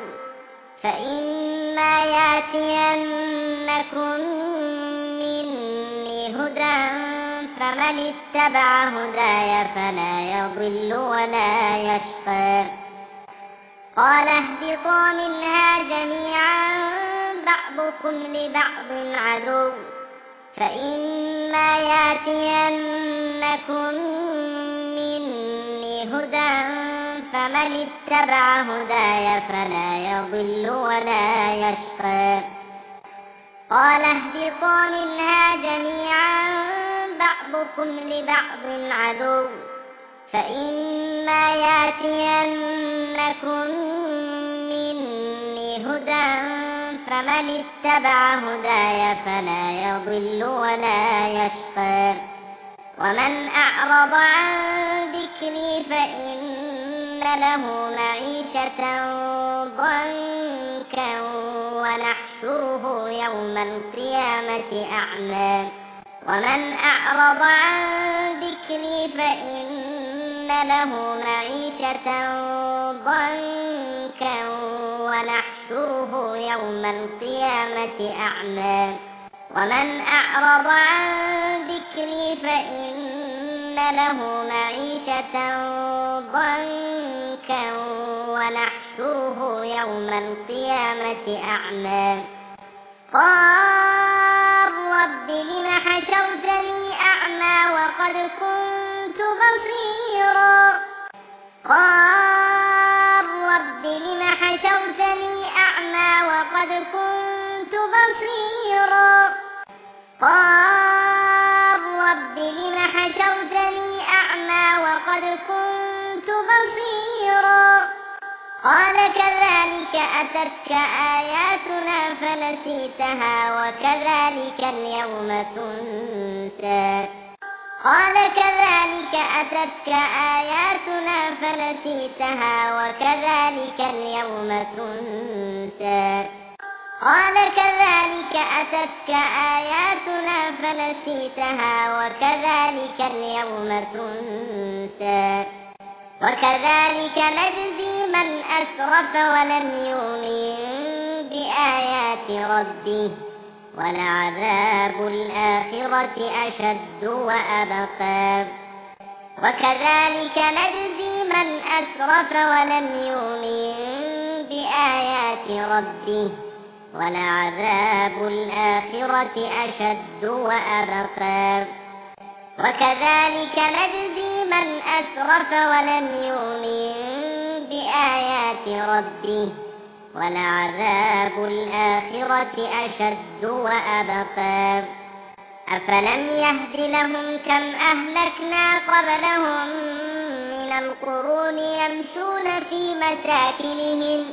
فإما يأتينكم مني هدى فمن اتبع هداي فلا يضل ولا يشقى قال اهبطا منها جميعا بعضكم لبعض عدو فإما يأتينكم مني هدى فمن اتبع هداي فلا يضل ولا يشقى قال اهبطا منها جميعا بعضكم لبعض عدو فإما يأتينكم مني هدى فمن اتبع هداي فلا يضل ولا يشقى ومن أعرض عن ذكري فإن له معيشة ضنكا ونحشره يوم القيامة أعمى ومن أعرض عن ذكري فإن له معيشة ضنكا ونحشره يوم القيامة أعمى ومن أعرض عن ذكري فإن له معيشة ضنكا ونحشره يوم القيامة أعمى قال رب لم حشرتني أعمى وقد كنت بصيرا قال رب لم حشرتني أعمى وقد كنت بصيرا قال رب لم حشرتني أعمى وقد كنت بصيرا قال كذلك أتتك آياتنا فنسيتها وكذلك اليوم تنسى قال كذلك أتتك آياتنا فنسيتها وكذلك اليوم تنسى قال كذلك أتتك آياتنا فنسيتها وكذلك اليوم تنسى وكذلك نجزي من أسرف ولم يؤمن بآيات ربه ولعذاب الآخرة أشد وأبقى وكذلك نجزي من أسرف ولم يؤمن بآيات ربه ولعذاب الآخرة أشد وأبقى وكذلك نجزي من أسرف ولم يؤمن بآيات ربه ولعذاب الآخرة أشد وأبقى أفلم يهد لهم كم أهلكنا قبلهم من القرون يمشون في مساكنهم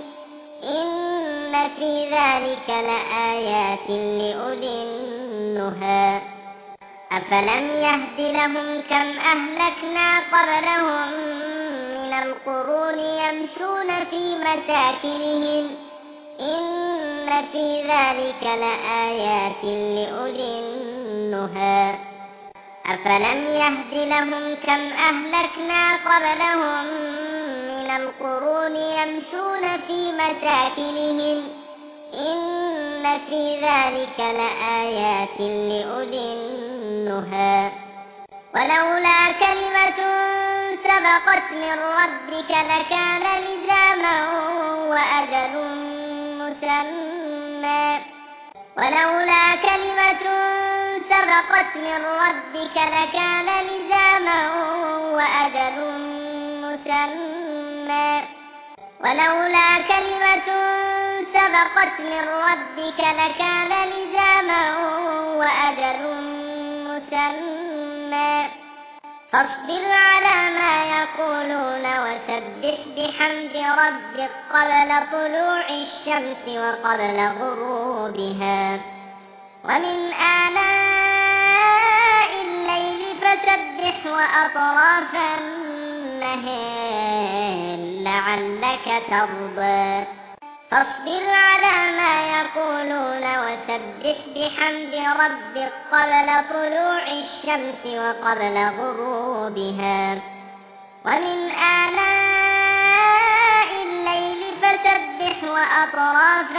إن في ذلك لآيات لأولي النهى أفلم يهد لهم كم أهلكنا قبلهم من القرون يمشون في مساكنهم إن في ذلك لآيات لأولي النهى أفلم يهد لهم كم أهلكنا قبلهم من القرون يمشون في مساكنهم إن في ذلك لآيات لأولي النهى ولولا كلمة سبقت من ربك لكان لزاما وأجل مسمى ولولا كلمة سبقت من ربك لكان لزاما وأجل مسمى ولولا كلمة سبقت من ربك لكان لزاما وأجل مسمى فاصبر على ما يقولون وسبح بحمد ربك قبل طلوع الشمس وقبل غروبها ومن آناء الليل فسبح وأطراف النهار لعلك ترضى فاصبر على ما يقولون وسبح بحمد ربك قبل طلوع الشمس وقبل غروبها ومن آناء الليل فسبح وأطراف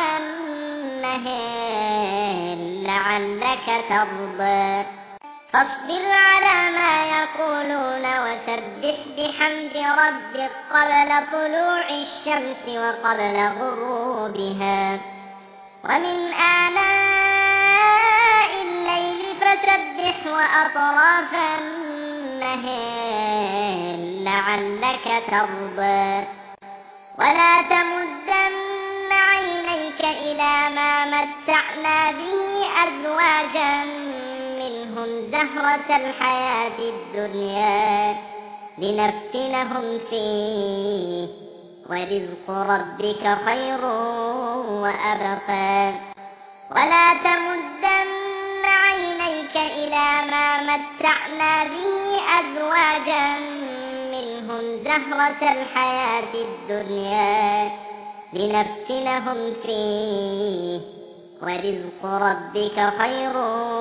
النهار لعلك ترضى فاصبر على ما يقولون وسبح بحمد ربك قبل طلوع الشمس وقبل غروبها ومن آناء الليل فسبح وأطراف النهار لعلك ترضى ولا تمدن عينيك إلى ما متعنا به أزواجا منهم زهرة الحياة الدنيا لنفتنهم فيه ورزق ربك خير وأبقى ولا تمدن عينيك إلى ما متعنا به أزواجا منهم زهرة الحياة الدنيا لنفتنهم فيه ورزق ربك خير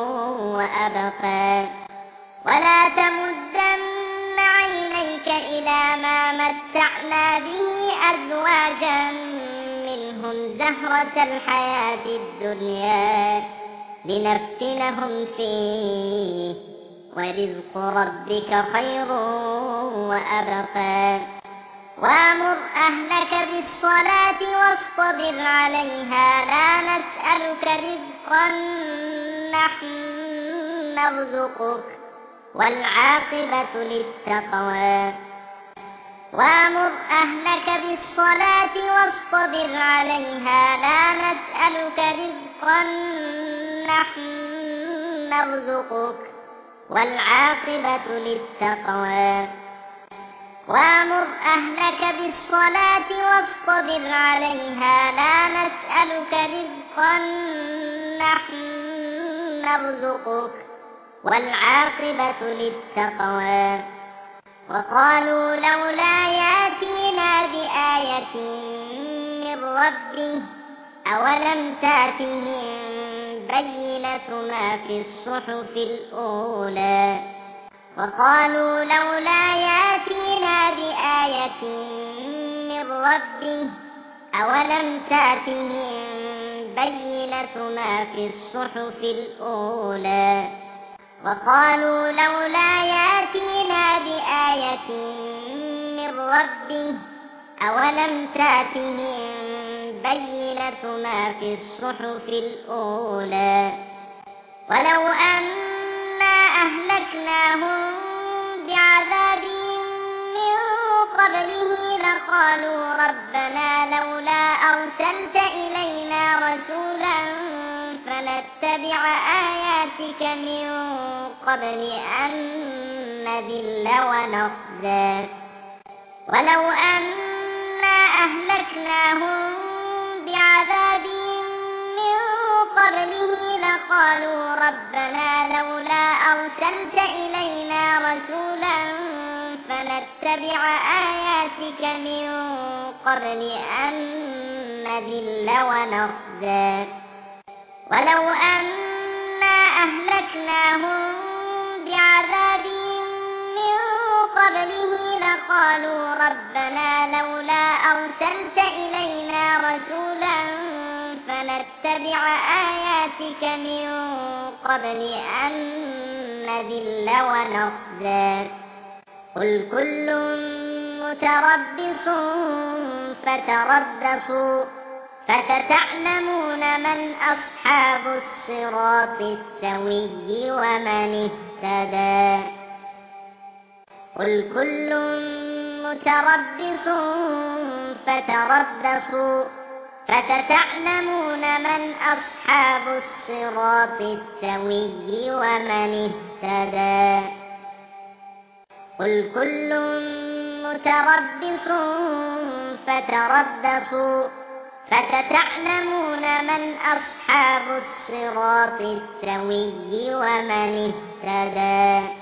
وأبقى ولا تمدن عينيك إلى ما متعنا به أزواجا منهم زهرة الحياة الدنيا لنفتنهم فيه ورزق ربك خير وأبقى وأمر أهلك بالصلاة واصطبر عليها لا نسألك رزقا نحن نرزقك والعاقبة للتقوى وأمر أهلك بالصلاة واصطبر عليها لا نسألك رزقا نحن نرزقك والعاقبة للتقوى وأمر أهلك بالصلاة واصطبر عليها لا نسألك رزقا نحن نرزقك والعاقبة للتقوى وقالوا لولا يأتينا بآية من ربه أولم تأتهم بينة ما في الصحف الأولى وقالوا لولا يأتينا بآية من ربه أولم تأتهم بينة ما في الصحف الأولى وقالوا لولا يأتينا بآية من ربه أولم تأتهم بينة ما في الصحف الأولى ولو أنا أهلكناهم بعذاب من قبله لقالوا ربنا لولا أرسلت إلينا رسولا فنتبع آياتك من قبل أن نذل ونخزى ولو أنا أهلكناهم بعذاب من قبله لقالوا ربنا لولا أرسلت إلينا رسولا فنتبع آياتك من قبل أن نذل ونخزى ولو أنا أهلكناهم بعذاب من قبله لقالوا ربنا لولا أرسلت إلينا رسولا فنتبع آياتك من قبل أن نذل ونخزى قل كل متربص فتربصوا فستعلمون من أصحاب الصراط السوي ومن اهتدى قل كل متربص فتربصوا فستعلمون من أصحاب الصراط السوي ومن اهتدى قل كل متربص فتربصوا فستعلمون من أصحاب الصراط السوي ومن اهتدى